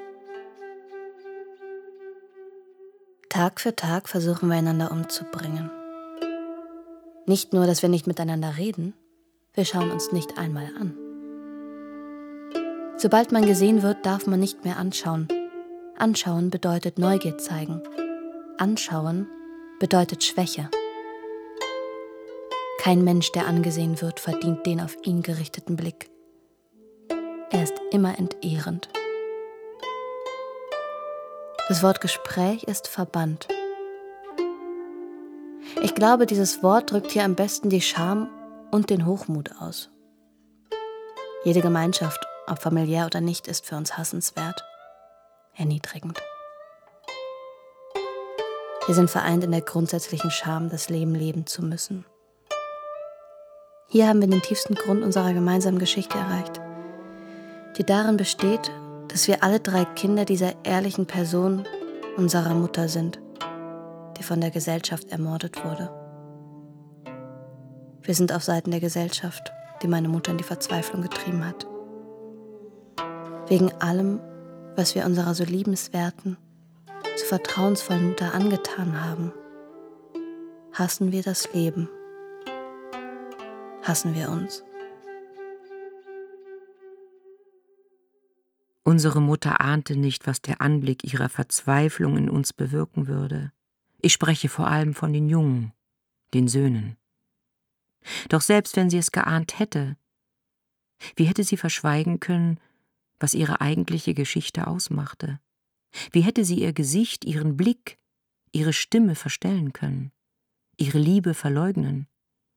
Tag für Tag versuchen wir einander umzubringen. Nicht nur, dass wir nicht miteinander reden, wir schauen uns nicht einmal an. Sobald man gesehen wird, darf man nicht mehr anschauen. Anschauen bedeutet Neugier zeigen. Anschauen bedeutet Schwäche. Kein Mensch, der angesehen wird, verdient den auf ihn gerichteten Blick. Er ist immer entehrend. Das Wort Gespräch ist verbannt. Ich glaube, dieses Wort drückt hier am besten die Scham und den Hochmut aus. Jede Gemeinschaft, ob familiär oder nicht, ist für uns hassenswert, erniedrigend. Wir sind vereint in der grundsätzlichen Scham, das Leben leben zu müssen. Hier haben wir den tiefsten Grund unserer gemeinsamen Geschichte erreicht, die darin besteht, dass wir alle drei Kinder dieser ehrlichen Person, unserer Mutter sind, die von der Gesellschaft ermordet wurde. Wir sind auf Seiten der Gesellschaft, die meine Mutter in die Verzweiflung getrieben hat. Wegen allem, was wir unserer so liebenswerten, so vertrauensvollen Mutter angetan haben, hassen wir das Leben. Hassen wir uns. Unsere Mutter ahnte nicht, was der Anblick ihrer Verzweiflung in uns bewirken würde. Ich spreche vor allem von den Jungen, den Söhnen. Doch selbst wenn sie es geahnt hätte, wie hätte sie verschweigen können, was ihre eigentliche Geschichte ausmachte? Wie hätte sie ihr Gesicht, ihren Blick, ihre Stimme verstellen können, ihre Liebe verleugnen?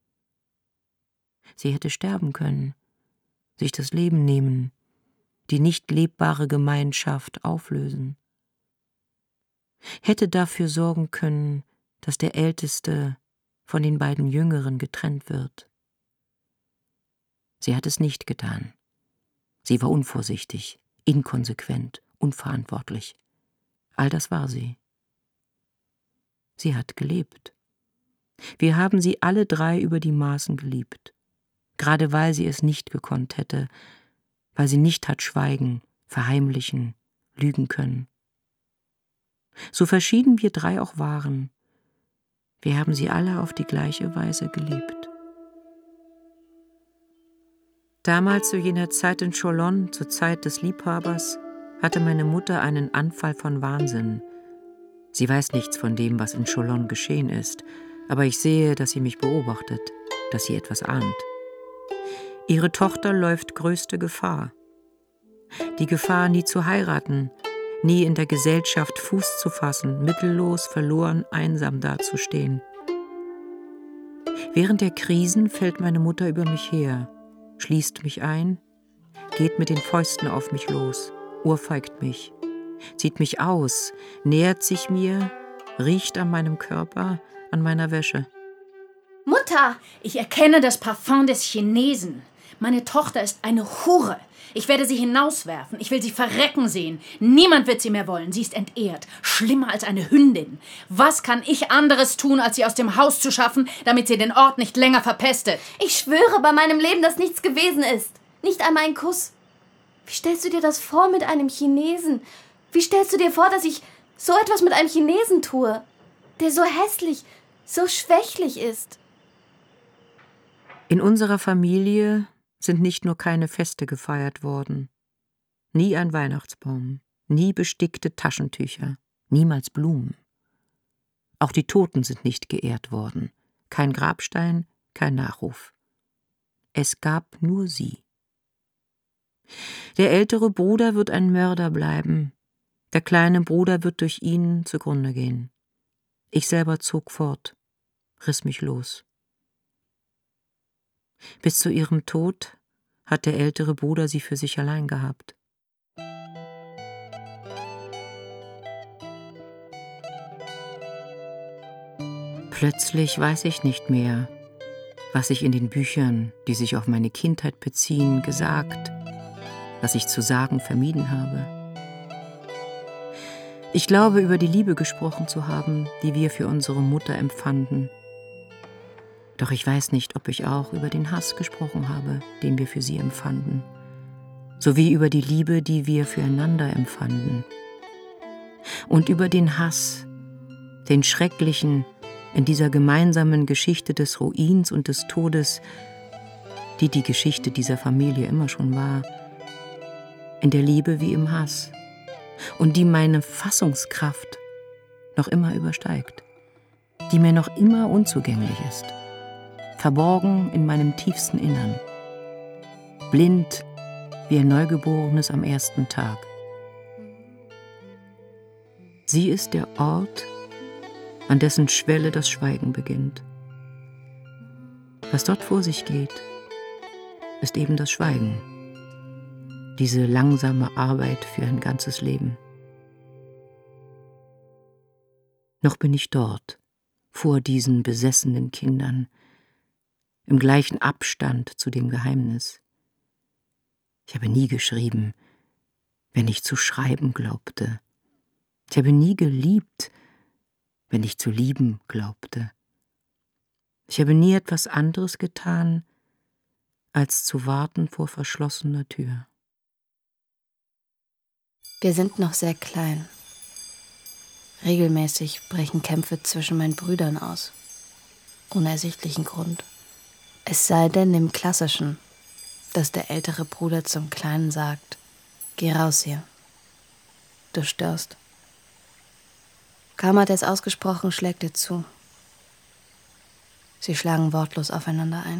Sie hätte sterben können, sich das Leben nehmen, die nicht lebbare Gemeinschaft auflösen. Hätte dafür sorgen können, dass der Älteste von den beiden Jüngeren getrennt wird. Sie hat es nicht getan. Sie war unvorsichtig, inkonsequent, unverantwortlich. All das war sie. Sie hat gelebt. Wir haben sie alle drei über die Maßen geliebt, gerade weil sie es nicht gekonnt hätte, weil sie nicht hat schweigen, verheimlichen, lügen können. So verschieden wir drei auch waren, wir haben sie alle auf die gleiche Weise geliebt. Damals zu jener Zeit in Cholon, zur Zeit des Liebhabers, hatte meine Mutter einen Anfall von Wahnsinn. Sie weiß nichts von dem, was in Cholon geschehen ist, aber ich sehe, dass sie mich beobachtet, dass sie etwas ahnt. Ihre Tochter läuft größte Gefahr. Die Gefahr, nie zu heiraten, nie in der Gesellschaft Fuß zu fassen, mittellos, verloren, einsam dazustehen. Während der Krisen fällt meine Mutter über mich her, schließt mich ein, geht mit den Fäusten auf mich los, ohrfeigt mich, zieht mich aus, nähert sich mir, riecht an meinem Körper, an meiner Wäsche. Mutter, ich erkenne das Parfum des Chinesen. Meine Tochter ist eine Hure. Ich werde sie hinauswerfen. Ich will sie verrecken sehen. Niemand wird sie mehr wollen. Sie ist entehrt. Schlimmer als eine Hündin. Was kann ich anderes tun, als sie aus dem Haus zu schaffen, damit sie den Ort nicht länger verpestet? Ich schwöre bei meinem Leben, dass nichts gewesen ist. Nicht einmal ein Kuss. Wie stellst du dir das vor mit einem Chinesen? Wie stellst du dir vor, dass ich so etwas mit einem Chinesen tue, der so hässlich, so schwächlich ist? In unserer Familie sind nicht nur keine Feste gefeiert worden, nie ein Weihnachtsbaum, nie bestickte Taschentücher, niemals Blumen. Auch die Toten sind nicht geehrt worden, kein Grabstein, kein Nachruf. Es gab nur sie. Der ältere Bruder wird ein Mörder bleiben, der kleine Bruder wird durch ihn zugrunde gehen. Ich selber zog fort, riss mich los. Bis zu ihrem Tod hat der ältere Bruder sie für sich allein gehabt. Plötzlich weiß ich nicht mehr, was ich in den Büchern, die sich auf meine Kindheit beziehen, gesagt, was ich zu sagen vermieden habe. Ich glaube, über die Liebe gesprochen zu haben, die wir für unsere Mutter empfanden. Doch ich weiß nicht, ob ich auch über den Hass gesprochen habe, den wir für sie empfanden, sowie über die Liebe, die wir füreinander empfanden. Und über den Hass, den schrecklichen, in dieser gemeinsamen Geschichte des Ruins und des Todes, die die Geschichte dieser Familie immer schon war, in der Liebe wie im Hass, und die meine Fassungskraft noch immer übersteigt, die mir noch immer unzugänglich ist, verborgen in meinem tiefsten Innern, blind wie ein Neugeborenes am ersten Tag. Sie ist der Ort, an dessen Schwelle das Schweigen beginnt. Was dort vor sich geht, ist eben das Schweigen, diese langsame Arbeit für ein ganzes Leben. Noch bin ich dort, vor diesen besessenen Kindern, im gleichen Abstand zu dem Geheimnis. Ich habe nie geschrieben, wenn ich zu schreiben glaubte. Ich habe nie geliebt, wenn ich zu lieben glaubte. Ich habe nie etwas anderes getan, als zu warten vor verschlossener Tür. Wir sind noch sehr klein. Regelmäßig brechen Kämpfe zwischen meinen Brüdern aus. Ohne ersichtlichen Grund. Es sei denn im Klassischen, dass der ältere Bruder zum Kleinen sagt: Geh raus hier. Du störst. Kaum hat er es ausgesprochen, schlägt er zu. Sie schlagen wortlos aufeinander ein.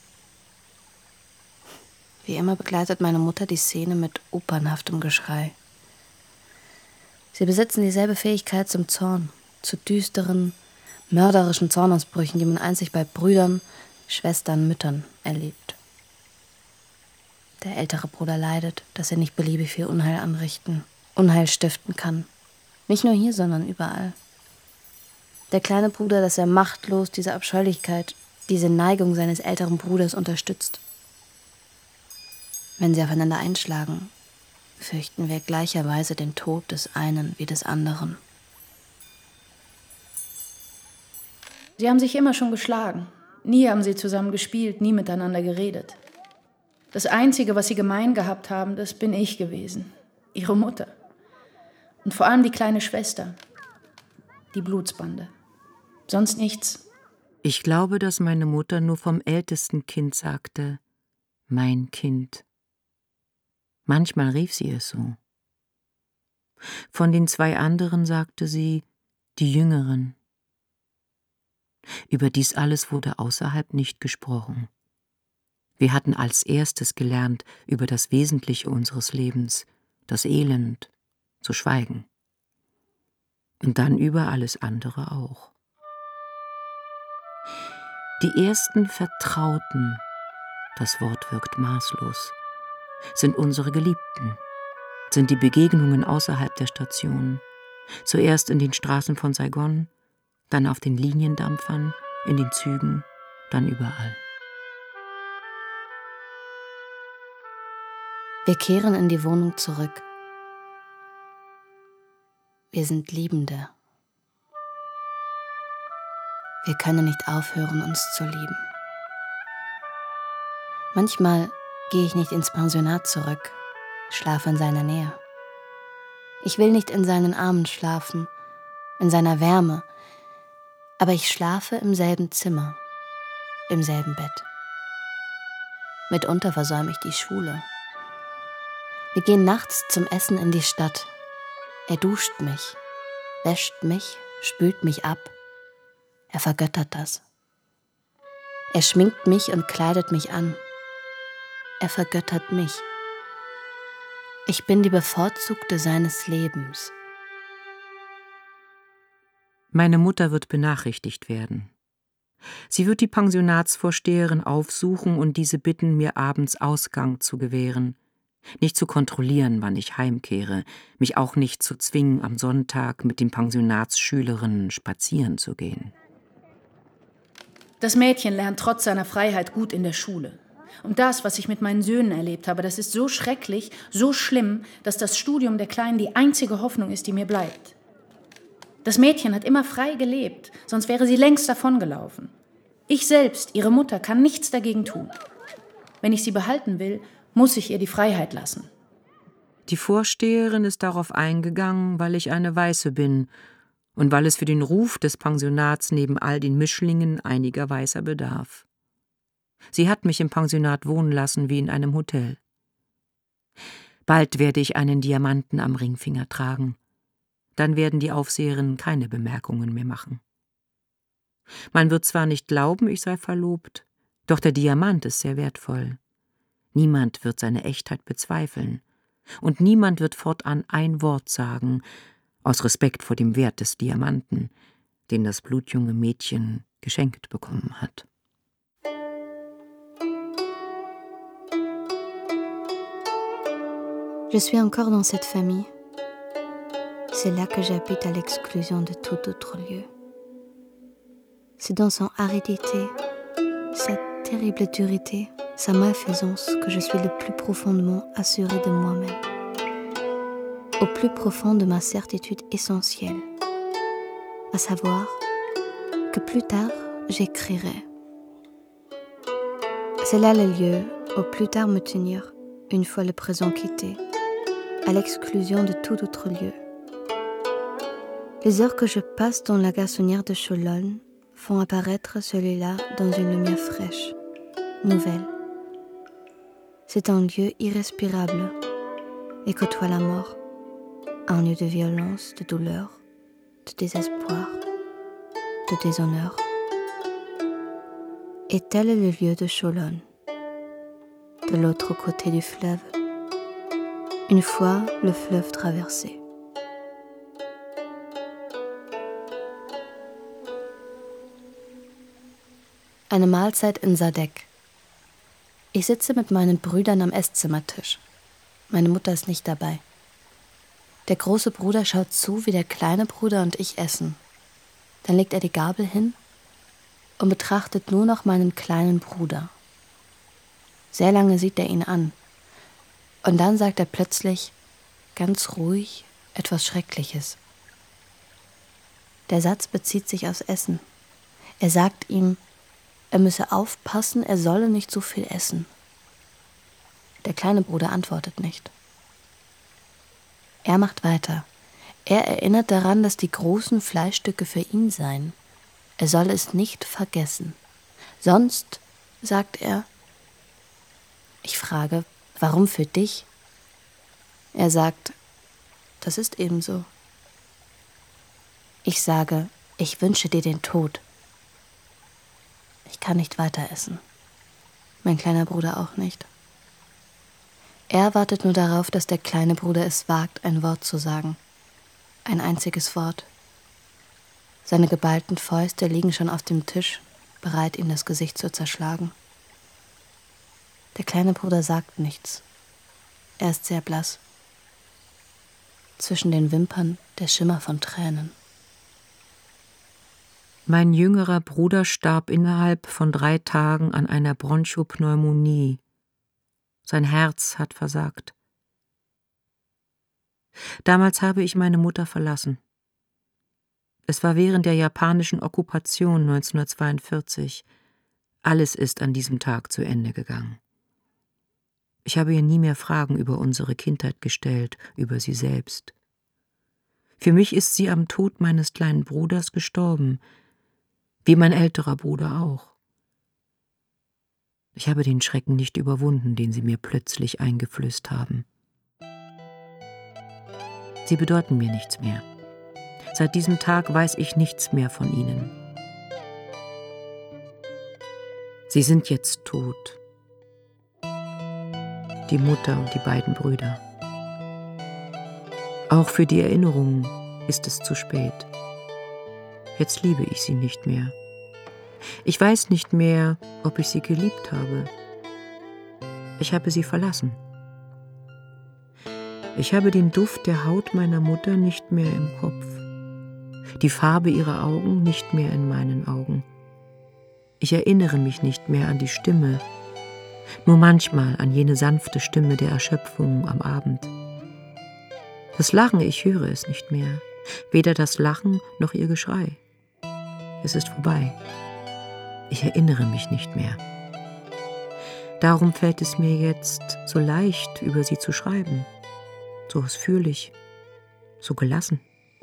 Wie immer begleitet meine Mutter die Szene mit opernhaftem Geschrei. Sie besitzen dieselbe Fähigkeit zum Zorn, zu düsteren, mörderischen Zornausbrüchen, die man einzig bei Brüdern, Schwestern, Müttern erlebt. Der ältere Bruder leidet, dass er nicht beliebig viel Unheil anrichten, Unheil stiften kann. Nicht nur hier, sondern überall. Der kleine Bruder, dass er machtlos diese Abscheulichkeit, diese Neigung seines älteren Bruders unterstützt. Wenn sie aufeinander einschlagen, fürchten wir gleicherweise den Tod des einen wie des anderen. Sie haben sich immer schon geschlagen. Nie haben sie zusammen gespielt, nie miteinander geredet. Das Einzige, was sie gemein gehabt haben, das bin ich gewesen. Ihre Mutter. Und vor allem die kleine Schwester. Die Blutsbande. Sonst nichts. Ich glaube, dass meine Mutter nur vom ältesten Kind sagte, mein Kind. Manchmal rief sie es so. Von den zwei anderen sagte sie, die Jüngeren. Über dies alles wurde außerhalb nicht gesprochen. Wir hatten als erstes gelernt, über das Wesentliche unseres Lebens, das Elend, zu schweigen. Und dann über alles andere auch. Die ersten Vertrauten, das Wort wirkt maßlos, sind unsere Geliebten, sind die Begegnungen außerhalb der Station, zuerst in den Straßen von Saigon, dann auf den Liniendampfern, in den Zügen, dann überall. Wir kehren in die Wohnung zurück. Wir sind Liebende. Wir können nicht aufhören, uns zu lieben. Manchmal gehe ich nicht ins Pensionat zurück, schlafe in seiner Nähe. Ich will nicht in seinen Armen schlafen, in seiner Wärme, aber ich schlafe im selben Zimmer, im selben Bett. Mitunter versäume ich die Schule. Wir gehen nachts zum Essen in die Stadt. Er duscht mich, wäscht mich, spült mich ab. Er vergöttert das. Er schminkt mich und kleidet mich an. Er vergöttert mich. Ich bin die Bevorzugte seines Lebens. Meine Mutter wird benachrichtigt werden. Sie wird die Pensionatsvorsteherin aufsuchen und diese bitten, mir abends Ausgang zu gewähren, nicht zu kontrollieren, wann ich heimkehre, mich auch nicht zu zwingen, am Sonntag mit den Pensionatsschülerinnen spazieren zu gehen. Das Mädchen lernt trotz seiner Freiheit gut in der Schule. Und das, was ich mit meinen Söhnen erlebt habe, das ist so schrecklich, so schlimm, dass das Studium der Kleinen die einzige Hoffnung ist, die mir bleibt. Das Mädchen hat immer frei gelebt, sonst wäre sie längst davongelaufen. Ich selbst, ihre Mutter, kann nichts dagegen tun. Wenn ich sie behalten will, muss ich ihr die Freiheit lassen. Die Vorsteherin ist darauf eingegangen, weil ich eine Weiße bin und weil es für den Ruf des Pensionats neben all den Mischlingen einiger Weißer bedarf. Sie hat mich im Pensionat wohnen lassen wie in einem Hotel. Bald werde ich einen Diamanten am Ringfinger tragen. Dann werden die Aufseherinnen keine Bemerkungen mehr machen. Man wird zwar nicht glauben, ich sei verlobt, doch der Diamant ist sehr wertvoll. Niemand wird seine Echtheit bezweifeln. Und niemand wird fortan ein Wort sagen, aus Respekt vor dem Wert des Diamanten, den das blutjunge Mädchen geschenkt bekommen hat. Je suis encore dans cette famille. C'est là que j'habite à l'exclusion de tout autre lieu. C'est dans son aridité, sa terrible dureté, sa malfaisance que je suis le plus profondément assurée de moi-même. Au plus profond de ma certitude essentielle, à savoir que plus tard j'écrirai. C'est là le lieu où plus tard me tenir, une fois le présent quitté, à l'exclusion de tout autre lieu. Les heures que je passe dans la garçonnière de Cholonne font apparaître celui-là dans une lumière fraîche, nouvelle. C'est un lieu irrespirable et côtoie la mort, un lieu de violence, de douleur, de désespoir, de déshonneur. Et tel est le lieu de Cholonne, de l'autre côté du fleuve, une fois le fleuve traversé. Eine Mahlzeit in Sadek. Ich sitze mit meinen Brüdern am Esszimmertisch. Meine Mutter ist nicht dabei. Der große Bruder schaut zu, wie der kleine Bruder und ich essen. Dann legt er die Gabel hin und betrachtet nur noch meinen kleinen Bruder. Sehr lange sieht er ihn an. Und dann sagt er plötzlich, ganz ruhig, etwas Schreckliches. Der Satz bezieht sich aufs Essen. Er sagt ihm, er müsse aufpassen, er solle nicht so viel essen. Der kleine Bruder antwortet nicht. Er macht weiter. Er erinnert daran, dass die großen Fleischstücke für ihn seien. Er solle es nicht vergessen. Sonst, sagt er, ich frage, warum für dich? Er sagt, das ist ebenso. Ich sage, ich wünsche dir den Tod. Ich kann nicht weiter essen. Mein kleiner Bruder auch nicht. Er wartet nur darauf, dass der kleine Bruder es wagt, ein Wort zu sagen. Ein einziges Wort. Seine geballten Fäuste liegen schon auf dem Tisch, bereit, ihm das Gesicht zu zerschlagen. Der kleine Bruder sagt nichts. Er ist sehr blass. Zwischen den Wimpern der Schimmer von Tränen. Mein jüngerer Bruder starb innerhalb von drei Tagen an einer Bronchopneumonie. Sein Herz hat versagt. Damals habe ich meine Mutter verlassen. Es war während der japanischen Okkupation neunzehnhundertzweiundvierzig. Alles ist an diesem Tag zu Ende gegangen. Ich habe ihr nie mehr Fragen über unsere Kindheit gestellt, über sie selbst. Für mich ist sie am Tod meines kleinen Bruders gestorben, wie mein älterer Bruder auch. Ich habe den Schrecken nicht überwunden, den sie mir plötzlich eingeflößt haben. Sie bedeuten mir nichts mehr. Seit diesem Tag weiß ich nichts mehr von ihnen. Sie sind jetzt tot. Die Mutter und die beiden Brüder. Auch für die Erinnerungen ist es zu spät. Jetzt liebe ich sie nicht mehr. Ich weiß nicht mehr, ob ich sie geliebt habe. Ich habe sie verlassen. Ich habe den Duft der Haut meiner Mutter nicht mehr im Kopf, die Farbe ihrer Augen nicht mehr in meinen Augen. Ich erinnere mich nicht mehr an die Stimme, nur manchmal an jene sanfte Stimme der Erschöpfung am Abend. Das Lachen, ich höre es nicht mehr, weder das Lachen noch ihr Geschrei. Es ist vorbei. Ich erinnere mich nicht mehr. Darum fällt es mir jetzt so leicht, über sie zu schreiben, so ausführlich, so gelassen.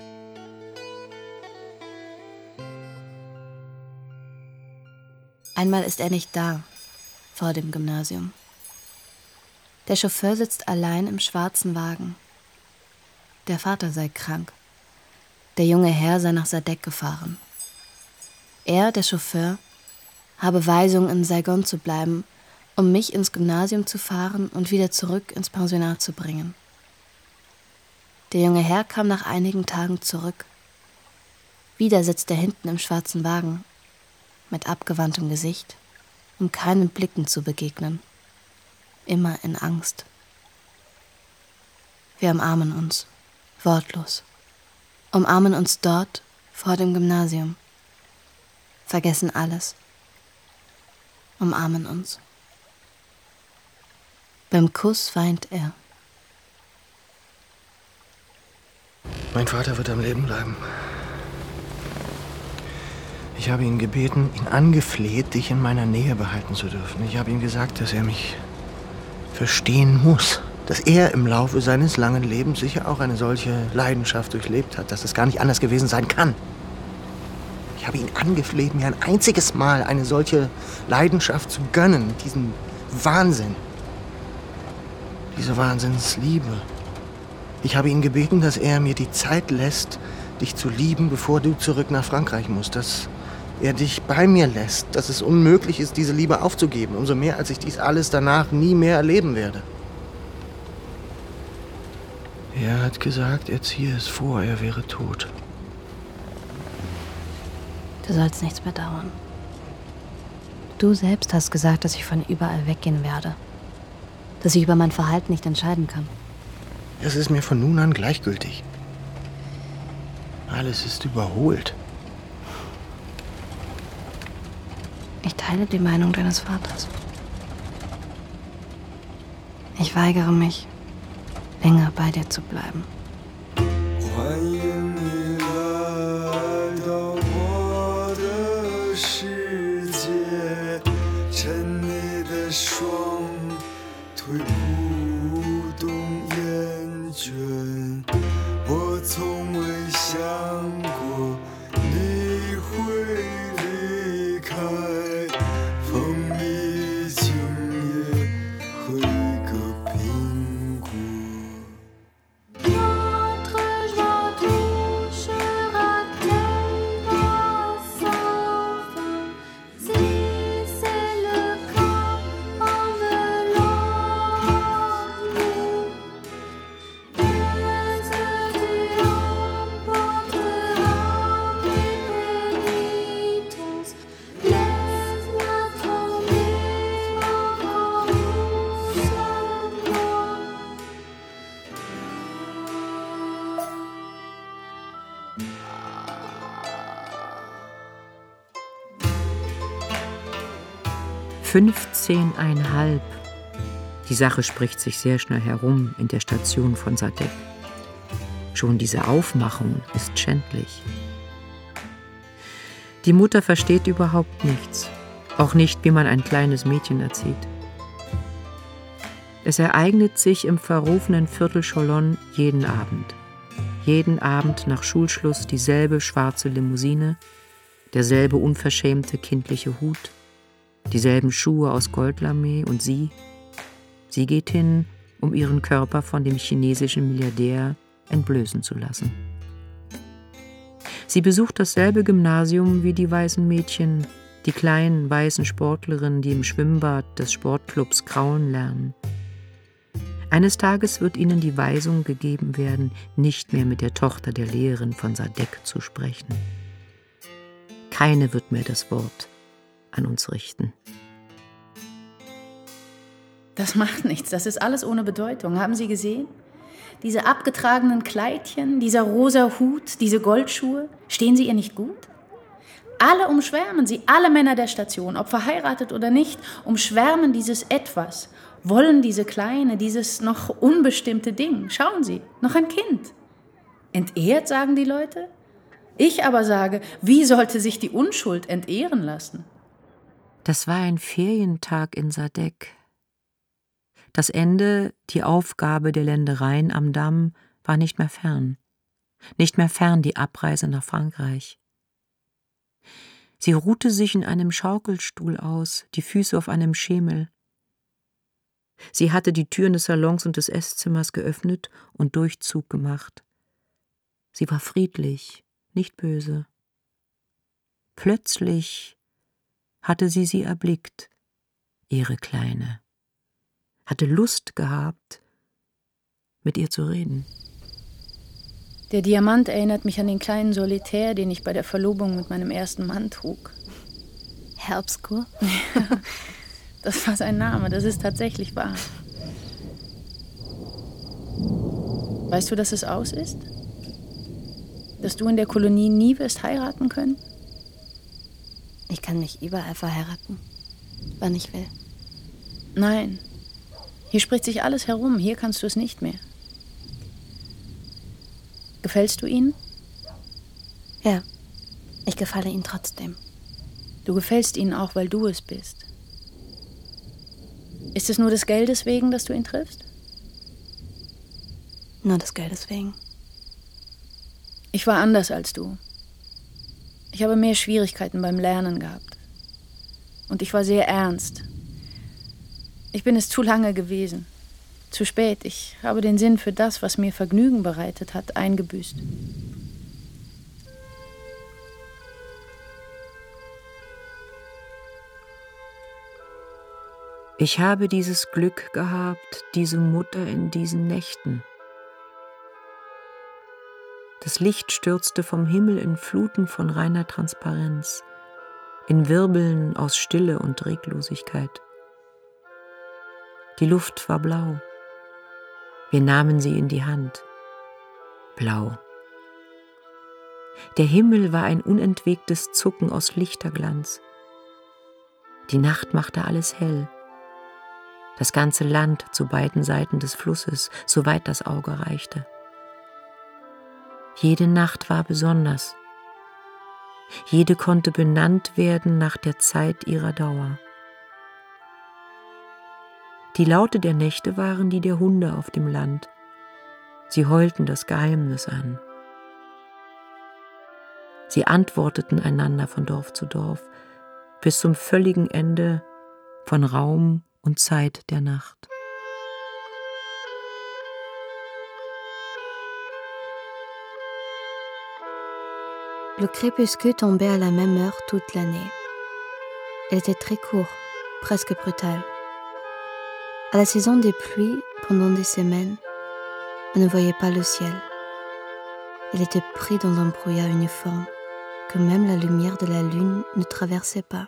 Einmal ist er nicht da, vor dem Gymnasium. Der Chauffeur sitzt allein im schwarzen Wagen. Der Vater sei krank. Der junge Herr sei nach Sadek gefahren. Er, der Chauffeur, habe Weisung, in Saigon zu bleiben, um mich ins Gymnasium zu fahren und wieder zurück ins Pensionat zu bringen. Der junge Herr kam nach einigen Tagen zurück. Wieder sitzt er hinten im schwarzen Wagen, mit abgewandtem Gesicht, um keinen Blicken zu begegnen, immer in Angst. Wir umarmen uns, wortlos, umarmen uns dort vor dem Gymnasium, vergessen alles, umarmen uns. Beim Kuss weint er. Mein Vater wird am Leben bleiben. Ich habe ihn gebeten, ihn angefleht, dich in meiner Nähe behalten zu dürfen. Ich habe ihm gesagt, dass er mich verstehen muss. Dass er im Laufe seines langen Lebens sicher auch eine solche Leidenschaft durchlebt hat, dass es gar nicht anders gewesen sein kann. Ich habe ihn angefleht, mir ein einziges Mal eine solche Leidenschaft zu gönnen, diesen Wahnsinn, diese Wahnsinnsliebe. Ich habe ihn gebeten, dass er mir die Zeit lässt, dich zu lieben, bevor du zurück nach Frankreich musst, dass er dich bei mir lässt, dass es unmöglich ist, diese Liebe aufzugeben, umso mehr, als ich dies alles danach nie mehr erleben werde. Er hat gesagt, er ziehe es vor, er wäre tot. Du sollst nichts bedauern. Du selbst hast gesagt, dass ich von überall weggehen werde. Dass ich über mein Verhalten nicht entscheiden kann. Es ist mir von nun an gleichgültig. Alles ist überholt. Ich teile die Meinung deines Vaters. Ich weigere mich, länger bei dir zu bleiben. Fünfzehneinhalb. Die Sache spricht sich sehr schnell herum in der Station von Sadek. Schon diese Aufmachung ist schändlich. Die Mutter versteht überhaupt nichts, auch nicht, wie man ein kleines Mädchen erzieht. Es ereignet sich im verrufenen Viertel Cholon jeden Abend. Jeden Abend nach Schulschluss dieselbe schwarze Limousine, derselbe unverschämte kindliche Hut, dieselben Schuhe aus Goldlamé und sie, sie geht hin, um ihren Körper von dem chinesischen Milliardär entblößen zu lassen. Sie besucht dasselbe Gymnasium wie die weißen Mädchen, die kleinen weißen Sportlerinnen, die im Schwimmbad des Sportclubs krauen lernen. Eines Tages wird ihnen die Weisung gegeben werden, nicht mehr mit der Tochter der Lehrerin von Sadek zu sprechen. Keine wird mehr das Wort an uns richten. Das macht nichts, das ist alles ohne Bedeutung. Haben Sie gesehen? Diese abgetragenen Kleidchen, dieser rosa Hut, diese Goldschuhe, stehen sie ihr nicht gut? Alle umschwärmen sie, alle Männer der Station, ob verheiratet oder nicht, umschwärmen dieses Etwas, wollen diese kleine, dieses noch unbestimmte Ding. Schauen Sie, noch ein Kind. Entehrt, sagen die Leute? Ich aber sage, wie sollte sich die Unschuld entehren lassen? Das war ein Ferientag in Sadek. Das Ende, die Aufgabe der Ländereien am Damm, war nicht mehr fern. Nicht mehr fern die Abreise nach Frankreich. Sie ruhte sich in einem Schaukelstuhl aus, die Füße auf einem Schemel. Sie hatte die Türen des Salons und des Esszimmer geöffnet und Durchzug gemacht. Sie war friedlich, nicht böse. Plötzlich hatte sie sie erblickt, ihre Kleine, hatte Lust gehabt, mit ihr zu reden. Der Diamant erinnert mich an den kleinen Solitär, den ich bei der Verlobung mit meinem ersten Mann trug. Herbstkur? Das war sein Name, das ist tatsächlich wahr. Weißt du, dass es aus ist? Dass du in der Kolonie nie wirst heiraten können? Ich kann mich überall verheiraten, wann ich will. Nein, hier spricht sich alles herum, hier kannst du es nicht mehr. Gefällst du ihnen? Ja, ich gefalle ihnen trotzdem. Du gefällst ihnen auch, weil du es bist. Ist es nur des Geldes wegen, dass du ihn triffst? Nur des Geldes wegen. Ich war anders als du. Ich habe mehr Schwierigkeiten beim Lernen gehabt. Und ich war sehr ernst. Ich bin es zu lange gewesen. Zu spät. Ich habe den Sinn für das, was mir Vergnügen bereitet hat, eingebüßt. Ich habe dieses Glück gehabt, diese Mutter in diesen Nächten. Das Licht stürzte vom Himmel in Fluten von reiner Transparenz, in Wirbeln aus Stille und Reglosigkeit. Die Luft war blau. Wir nahmen sie in die Hand. Blau. Der Himmel war ein unentwegtes Zucken aus Lichterglanz. Die Nacht machte alles hell. Das ganze Land zu beiden Seiten des Flusses, soweit das Auge reichte. Jede Nacht war besonders. Jede konnte benannt werden nach der Zeit ihrer Dauer. Die Laute der Nächte waren die der Hunde auf dem Land. Sie heulten das Geheimnis an. Sie antworteten einander von Dorf zu Dorf, bis zum völligen Ende von Raum und Zeit der Nacht. Le crépuscule tombait à la même heure toute l'année. Elle était très courte, presque brutale. À la saison des pluies, pendant des semaines, on ne voyait pas le ciel. Elle était prise dans un brouillard uniforme que même la lumière de la lune ne traversait pas.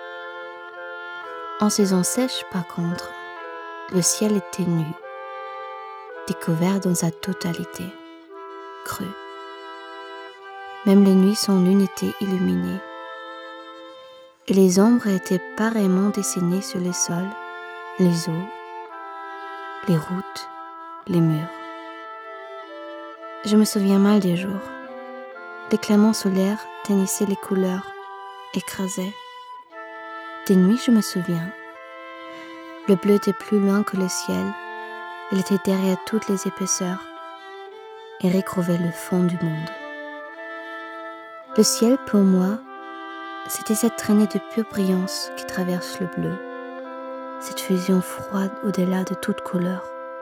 En saison sèche, par contre, le ciel était nu, découvert dans sa totalité, cru. Même les nuits sans lune étaient illuminées. Et les ombres étaient pareillement dessinées sur les sols, les eaux, les routes, les murs. Je me souviens mal des jours. L'éclatement solaire teignissait les couleurs, écrasait. Des nuits, je me souviens. Le bleu était plus loin que le ciel. Il était derrière toutes les épaisseurs et recouvrait le fond du monde. Le ciel, pour moi, c'était cette traînée de pure brillance qui traverse le bleu, cette fusion froide au-delà de toute couleur.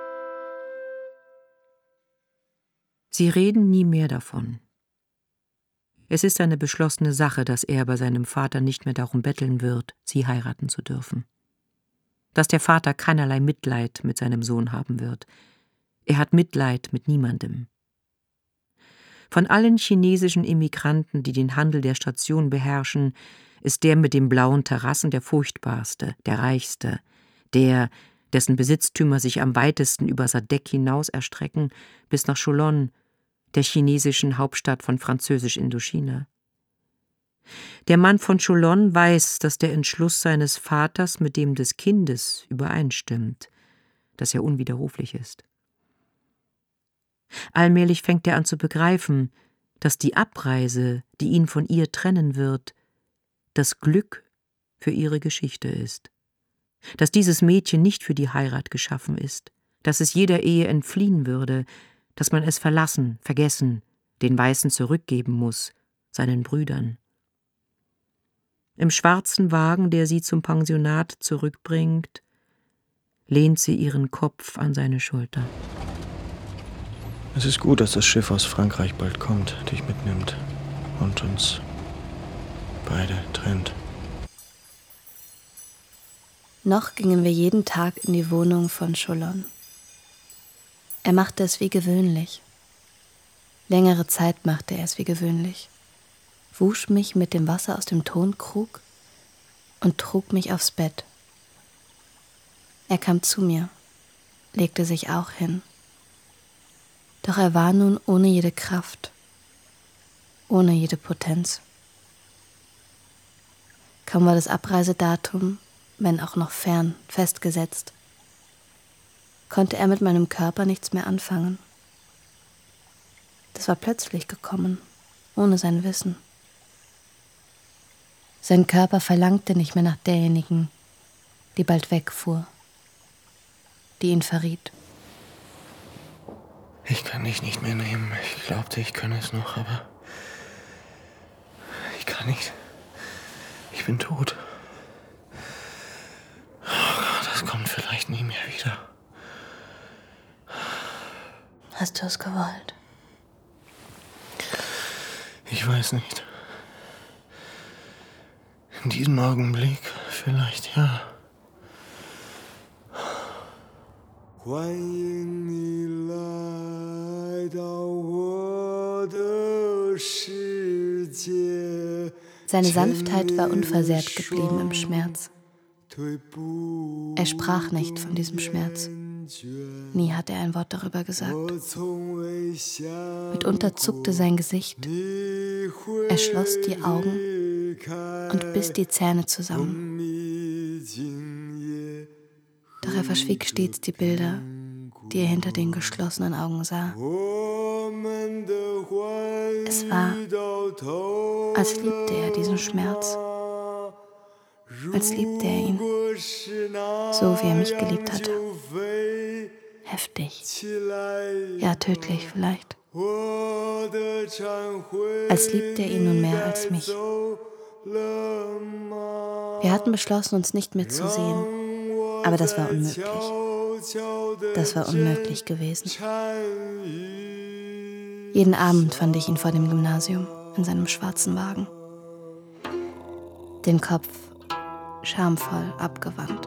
Sie reden nie mehr davon. Es ist eine beschlossene Sache, dass er bei seinem Vater nicht mehr darum betteln wird, sie heiraten zu dürfen. Dass der Vater keinerlei Mitleid mit seinem Sohn haben wird. Er hat Mitleid mit niemandem. Von allen chinesischen Immigranten, die den Handel der Station beherrschen, ist der mit den blauen Terrassen der furchtbarste, der reichste, der, dessen Besitztümer sich am weitesten über Sadek hinaus erstrecken, bis nach Cholon, der chinesischen Hauptstadt von Französisch-Indochina. Der Mann von Cholon weiß, dass der Entschluss seines Vaters mit dem des Kindes übereinstimmt, dass er unwiderruflich ist. Allmählich fängt er an zu begreifen, dass die Abreise, die ihn von ihr trennen wird, das Glück für ihre Geschichte ist, dass dieses Mädchen nicht für die Heirat geschaffen ist, dass es jeder Ehe entfliehen würde, dass man es verlassen, vergessen, den Weißen zurückgeben muss, seinen Brüdern. Im schwarzen Wagen, der sie zum Pensionat zurückbringt, lehnt sie ihren Kopf an seine Schulter. Es ist gut, dass das Schiff aus Frankreich bald kommt, dich mitnimmt und uns beide trennt. Noch gingen wir jeden Tag in die Wohnung von Cholon. Er machte es wie gewöhnlich. Längere Zeit machte er es wie gewöhnlich. Wusch mich mit dem Wasser aus dem Tonkrug und trug mich aufs Bett. Er kam zu mir, legte sich auch hin. Doch er war nun ohne jede Kraft, ohne jede Potenz. Kaum war das Abreisedatum, wenn auch noch fern, festgesetzt, konnte er mit meinem Körper nichts mehr anfangen. Das war plötzlich gekommen, ohne sein Wissen. Sein Körper verlangte nicht mehr nach derjenigen, die bald wegfuhr, die ihn verriet. Ich kann dich nicht mehr nehmen. Ich glaubte, ich könne es noch, aber ich kann nicht. Ich bin tot. Oh, das kommt vielleicht nie mehr wieder. Hast du es gewollt? Ich weiß nicht. In diesem Augenblick vielleicht, ja. 欢迎你来到我的世界. Seine Sanftheit war unversehrt geblieben im Schmerz. Er sprach nicht von diesem Schmerz. Nie hatte er ein Wort darüber gesagt. Mitunter zuckte sein Gesicht. Er schloss die Augen und biss die Zähne zusammen. Doch er verschwieg stets die Bilder, die er hinter den geschlossenen Augen sah. Es war, als liebte er diesen Schmerz, als liebte er ihn, so wie er mich geliebt hatte. Heftig, ja tödlich vielleicht. Als liebte er ihn nun mehr als mich. Wir hatten beschlossen, uns nicht mehr zu sehen. Aber das war unmöglich. Das war unmöglich gewesen. Jeden Abend fand ich ihn vor dem Gymnasium, in seinem schwarzen Wagen. Den Kopf schamvoll abgewandt.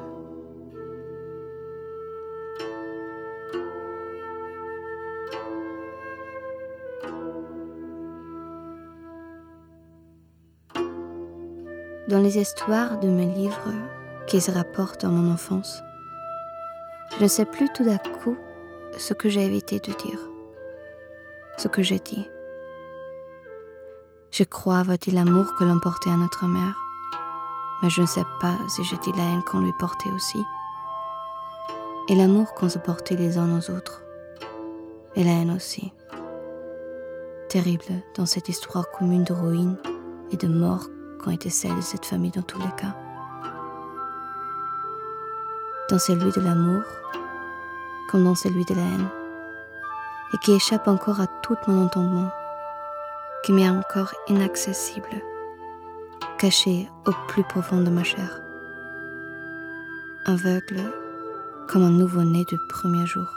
Dans les histoires de mes livres qui se rapportent à mon enfance, je ne sais plus tout d'un coup ce que j'ai évité de dire, ce que j'ai dit. Je crois avoir dit l'amour que l'on portait à notre mère, mais je ne sais pas si j'ai dit la haine qu'on lui portait aussi, et l'amour qu'on se portait les uns aux autres, et la haine aussi. Terrible dans cette histoire commune de ruines et de morts qu'ont été celles de cette famille dans tous les cas. Dans celui de l'amour, comme dans celui de la haine, et qui échappe encore à tout mon entendement, qui m'est encore inaccessible, caché au plus profond de ma chair, aveugle comme un nouveau-né du premier jour.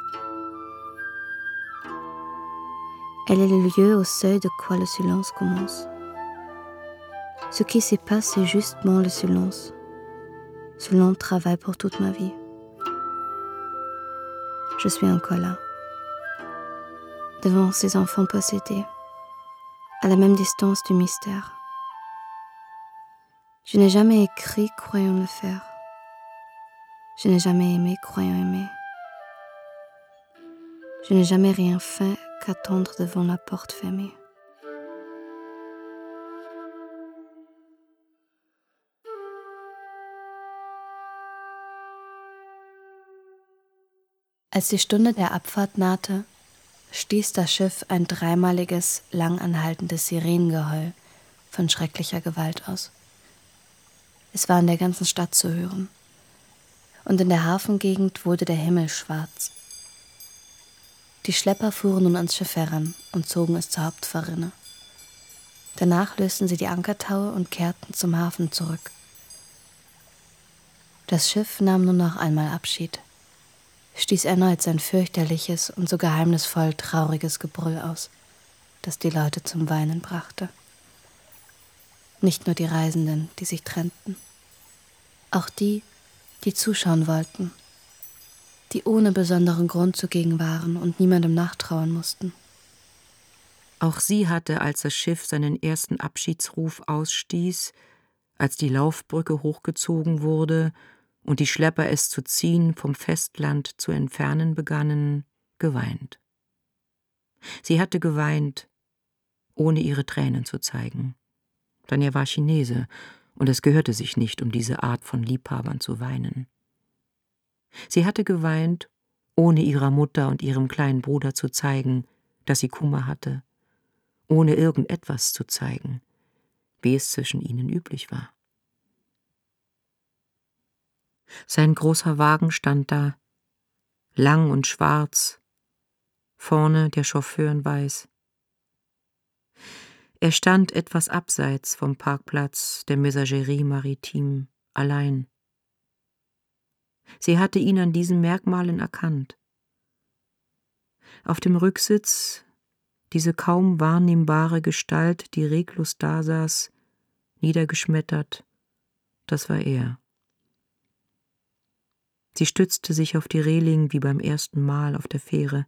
Elle est le lieu au seuil de quoi le silence commence. Ce qui s'y passe, c'est justement le silence, ce long travail pour toute ma vie. Je suis encore là, devant ces enfants possédés, à la même distance du mystère. Je n'ai jamais écrit croyant le faire. Je n'ai jamais aimé croyant aimer. Je n'ai jamais rien fait qu'attendre devant la porte fermée. Als die Stunde der Abfahrt nahte, stieß das Schiff ein dreimaliges, langanhaltendes Sirenengeheul von schrecklicher Gewalt aus. Es war in der ganzen Stadt zu hören. Und in der Hafengegend wurde der Himmel schwarz. Die Schlepper fuhren nun ans Schiff heran und zogen es zur Hauptfahrrinne. Danach lösten sie die Ankertaue und kehrten zum Hafen zurück. Das Schiff nahm nun noch einmal Abschied, stieß erneut sein fürchterliches und so geheimnisvoll trauriges Gebrüll aus, das die Leute zum Weinen brachte. Nicht nur die Reisenden, die sich trennten, auch die, die zuschauen wollten, die ohne besonderen Grund zugegen waren und niemandem nachtrauern mussten. Auch sie hatte, als das Schiff seinen ersten Abschiedsruf ausstieß, als die Laufbrücke hochgezogen wurde und die Schlepper es zu ziehen vom Festland zu entfernen begannen, geweint. Sie hatte geweint, ohne ihre Tränen zu zeigen. Denn er war Chinese, und es gehörte sich nicht, um diese Art von Liebhabern zu weinen. Sie hatte geweint, ohne ihrer Mutter und ihrem kleinen Bruder zu zeigen, dass sie Kummer hatte, ohne irgendetwas zu zeigen, wie es zwischen ihnen üblich war. Sein großer Wagen stand da, lang und schwarz, vorne der Chauffeur in weiß. Er stand etwas abseits vom Parkplatz der Messagerie Maritime, allein. Sie hatte ihn an diesen Merkmalen erkannt. Auf dem Rücksitz diese kaum wahrnehmbare Gestalt, die reglos dasaß, niedergeschmettert, das war er. Sie stützte sich auf die Reling wie beim ersten Mal auf der Fähre.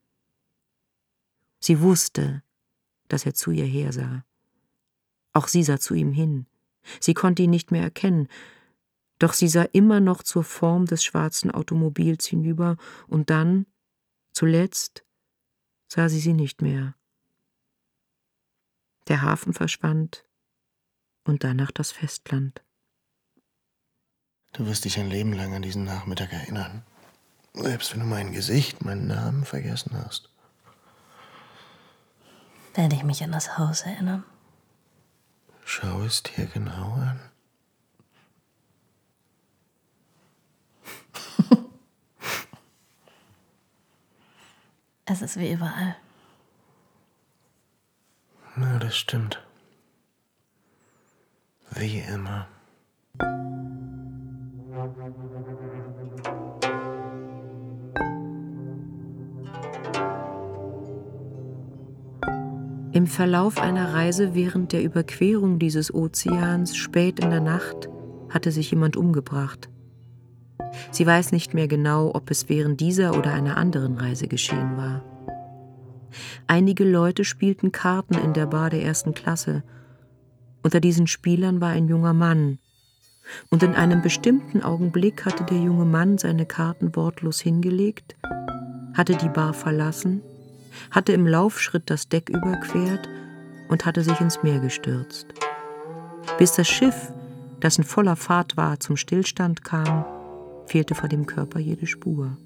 Sie wusste, dass er zu ihr hersah. Auch sie sah zu ihm hin. Sie konnte ihn nicht mehr erkennen, doch sie sah immer noch zur Form des schwarzen Automobils hinüber, und dann, zuletzt, sah sie sie nicht mehr. Der Hafen verschwand und danach das Festland. Du wirst dich ein Leben lang an diesen Nachmittag erinnern, selbst wenn du mein Gesicht, meinen Namen vergessen hast. Werde ich mich an das Haus erinnern? Schau es dir genau an. Es ist wie überall. Na, das stimmt. Wie immer. Im Verlauf einer Reise während der Überquerung dieses Ozeans spät in der Nacht hatte sich jemand umgebracht. Sie weiß nicht mehr genau, ob es während dieser oder einer anderen Reise geschehen war. Einige Leute spielten Karten in der Bar der ersten Klasse. Unter diesen Spielern war ein junger Mann. Und in einem bestimmten Augenblick hatte der junge Mann seine Karten wortlos hingelegt, hatte die Bar verlassen, hatte im Laufschritt das Deck überquert und hatte sich ins Meer gestürzt. Bis das Schiff, das in voller Fahrt war, zum Stillstand kam, fehlte vor dem Körper jede Spur.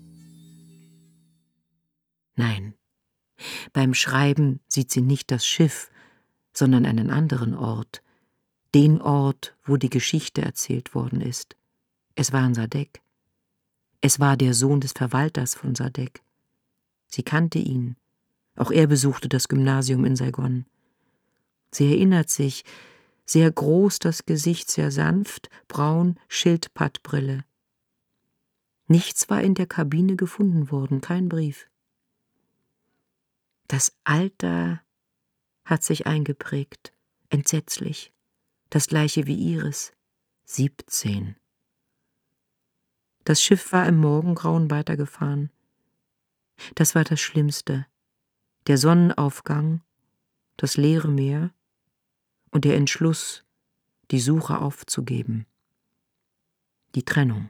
Nein, beim Schreiben sieht sie nicht das Schiff, sondern einen anderen Ort, den Ort, wo die Geschichte erzählt worden ist. Es war in Sadek. Es war der Sohn des Verwalters von Sadek. Sie kannte ihn. Auch er besuchte das Gymnasium in Saigon. Sie erinnert sich, sehr groß das Gesicht, sehr sanft, braun, Schildpattbrille. Nichts war in der Kabine gefunden worden, kein Brief. Das Alter hat sich eingeprägt, entsetzlich, das gleiche wie ihres, siebzehn. Das Schiff war im Morgengrauen weitergefahren. Das war das Schlimmste, der Sonnenaufgang das leere Meer und der Entschluss, die Suche aufzugeben, die Trennung.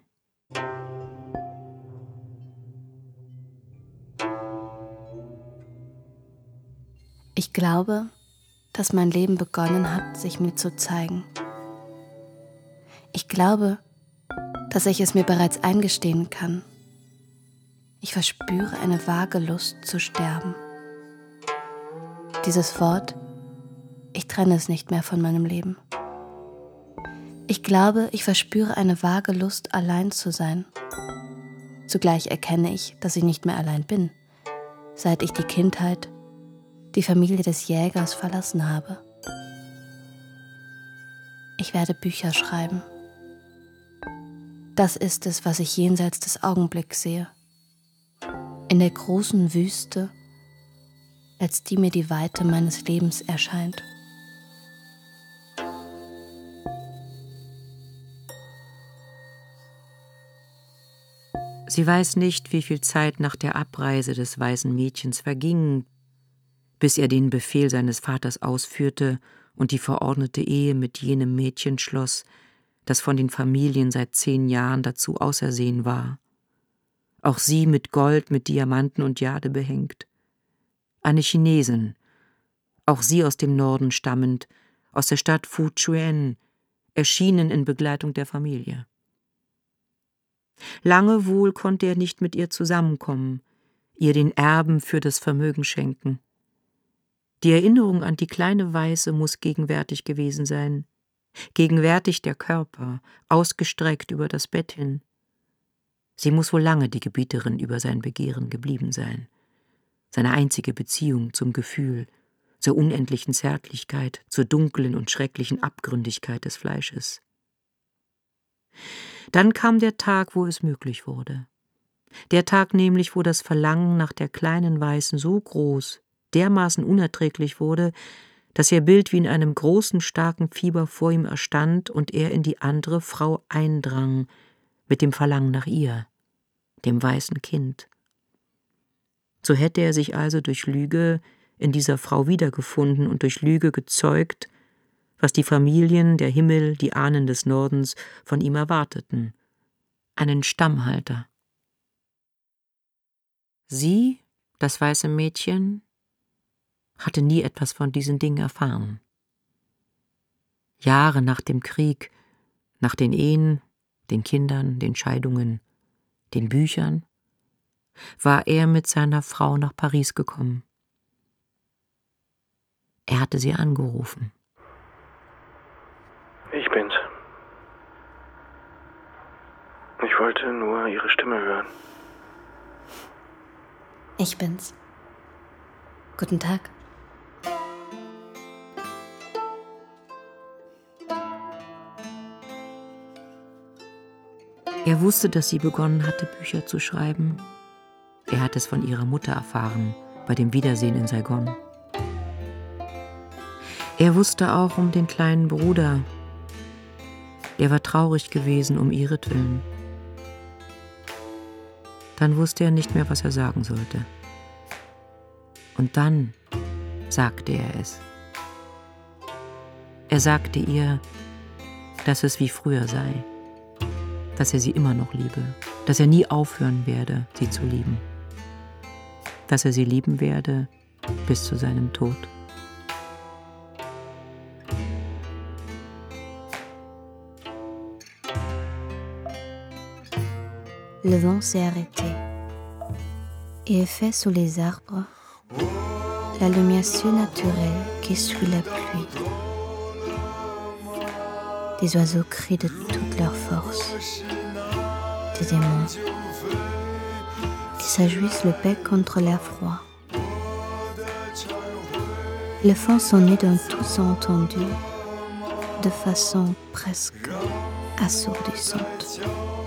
Ich glaube, dass mein Leben begonnen hat, sich mir zu zeigen. Ich glaube, dass ich es mir bereits eingestehen kann. Ich verspüre eine vage Lust zu sterben. Dieses Wort, ich trenne es nicht mehr von meinem Leben. Ich glaube, ich verspüre eine vage Lust, allein zu sein. Zugleich erkenne ich, dass ich nicht mehr allein bin, seit ich die Kindheit, die Familie des Jägers verlassen habe. Ich werde Bücher schreiben. Das ist es, was ich jenseits des Augenblicks sehe. In der großen Wüste, als die mir die Weite meines Lebens erscheint. Sie weiß nicht, wie viel Zeit nach der Abreise des weißen Mädchens verging, bis er den Befehl seines Vaters ausführte und die verordnete Ehe mit jenem Mädchen schloss, das von den Familien seit zehn Jahren dazu ausersehen war. Auch sie mit Gold, mit Diamanten und Jade behängt. Eine Chinesin, auch sie aus dem Norden stammend, aus der Stadt Fujian, erschienen in Begleitung der Familie. Lange wohl konnte er nicht mit ihr zusammenkommen, ihr den Erben für das Vermögen schenken. Die Erinnerung an die kleine Weiße muss gegenwärtig gewesen sein, gegenwärtig der Körper, ausgestreckt über das Bett hin. Sie muss wohl lange die Gebieterin über sein Begehren geblieben sein, seine einzige Beziehung zum Gefühl, zur unendlichen Zärtlichkeit, zur dunklen und schrecklichen Abgründigkeit des Fleisches. Dann kam der Tag, wo es möglich wurde. Der Tag nämlich, wo das Verlangen nach der kleinen Weißen so groß, dermaßen unerträglich wurde, dass ihr Bild wie in einem großen, starken Fieber vor ihm erstand und er in die andere Frau eindrang, mit dem Verlangen nach ihr, dem weißen Kind. So hätte er sich also durch Lüge in dieser Frau wiedergefunden und durch Lüge gezeugt, was die Familien, der Himmel, die Ahnen des Nordens von ihm erwarteten, einen Stammhalter. Sie, das weiße Mädchen, hatte nie etwas von diesen Dingen erfahren. Jahre nach dem Krieg, nach den Ehen, den Kindern, den Scheidungen, den Büchern, war er mit seiner Frau nach Paris gekommen. Er hatte sie angerufen. Ich bin's. Ich wollte nur Ihre Stimme hören. Ich bin's. Guten Tag. Er wusste, dass sie begonnen hatte, Bücher zu schreiben. Er hatte es von ihrer Mutter erfahren, bei dem Wiedersehen in Saigon. Er wusste auch um den kleinen Bruder. Er war traurig gewesen um ihretwillen. Dann wusste er nicht mehr, was er sagen sollte. Und dann sagte er es. Er sagte ihr, dass es wie früher sei, dass er sie immer noch liebe, dass er nie aufhören werde, sie zu lieben, dass er sie lieben werde bis zu seinem Tod. Le vent s'est arrêté et est fait sous les arbres la lumière surnaturelle qui suit la pluie. Des oiseaux crient de toute leur force, des démons qui s'ajuissent le bec contre l'air froid. Les fonds sonnés d'un tous entendu de façon presque assourdissante.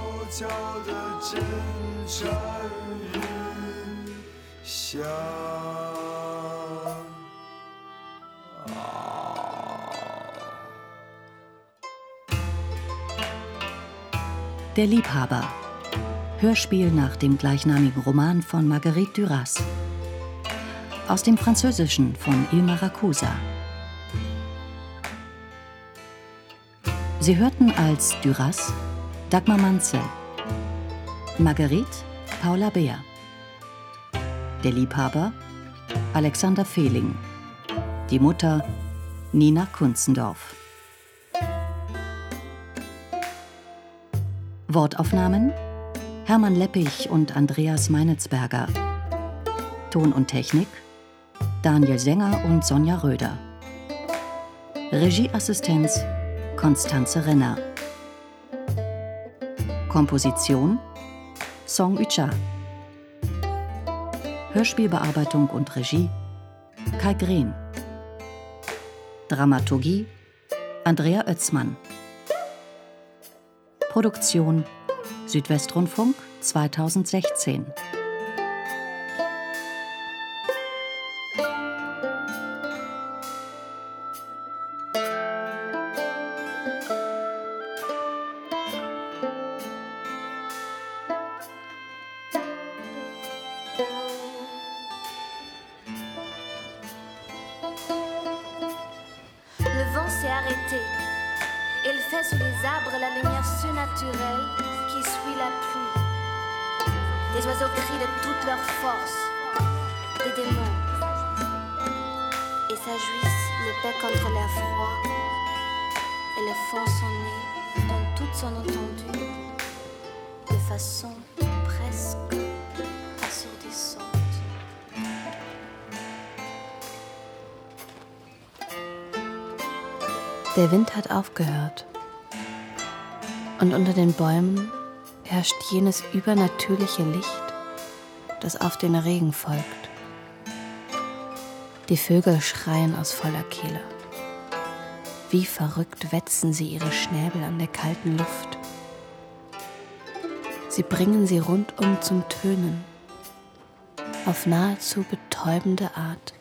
Der Liebhaber. Hörspiel nach dem gleichnamigen Roman von Marguerite Duras. Aus dem Französischen von Il Maracusa. Sie hörten als Duras Dagmar Manzel, Marguerite Paula Beer, der Liebhaber Alexander Fehling, die Mutter Nina Kunzendorf. Wortaufnahmen Hermann Leppich und Andreas Meinitzberger. Ton und Technik Daniel Sänger und Sonja Röder. Regieassistenz Konstanze Renner. Komposition Song Ucha. Hörspielbearbeitung und Regie Kai Green. Dramaturgie Andrea Oetzmann. Produktion Südwestrundfunk zweitausendsechzehn. Le vent s'est arrêté. Il fait sous les arbres la lumière surnaturelle qui suit la pluie. Des oiseaux crient de toute leur force, des démons, et s'ajuissent le bec contre l'air froid, et le font sonner dans toute son étendue, de façon presque assourdissante. Der Wind hat aufgehört. Und unter den Bäumen herrscht jenes übernatürliche Licht, das auf den Regen folgt. Die Vögel schreien aus voller Kehle. Wie verrückt wetzen sie ihre Schnäbel an der kalten Luft. Sie bringen sie rundum zum Tönen, auf nahezu betäubende Art.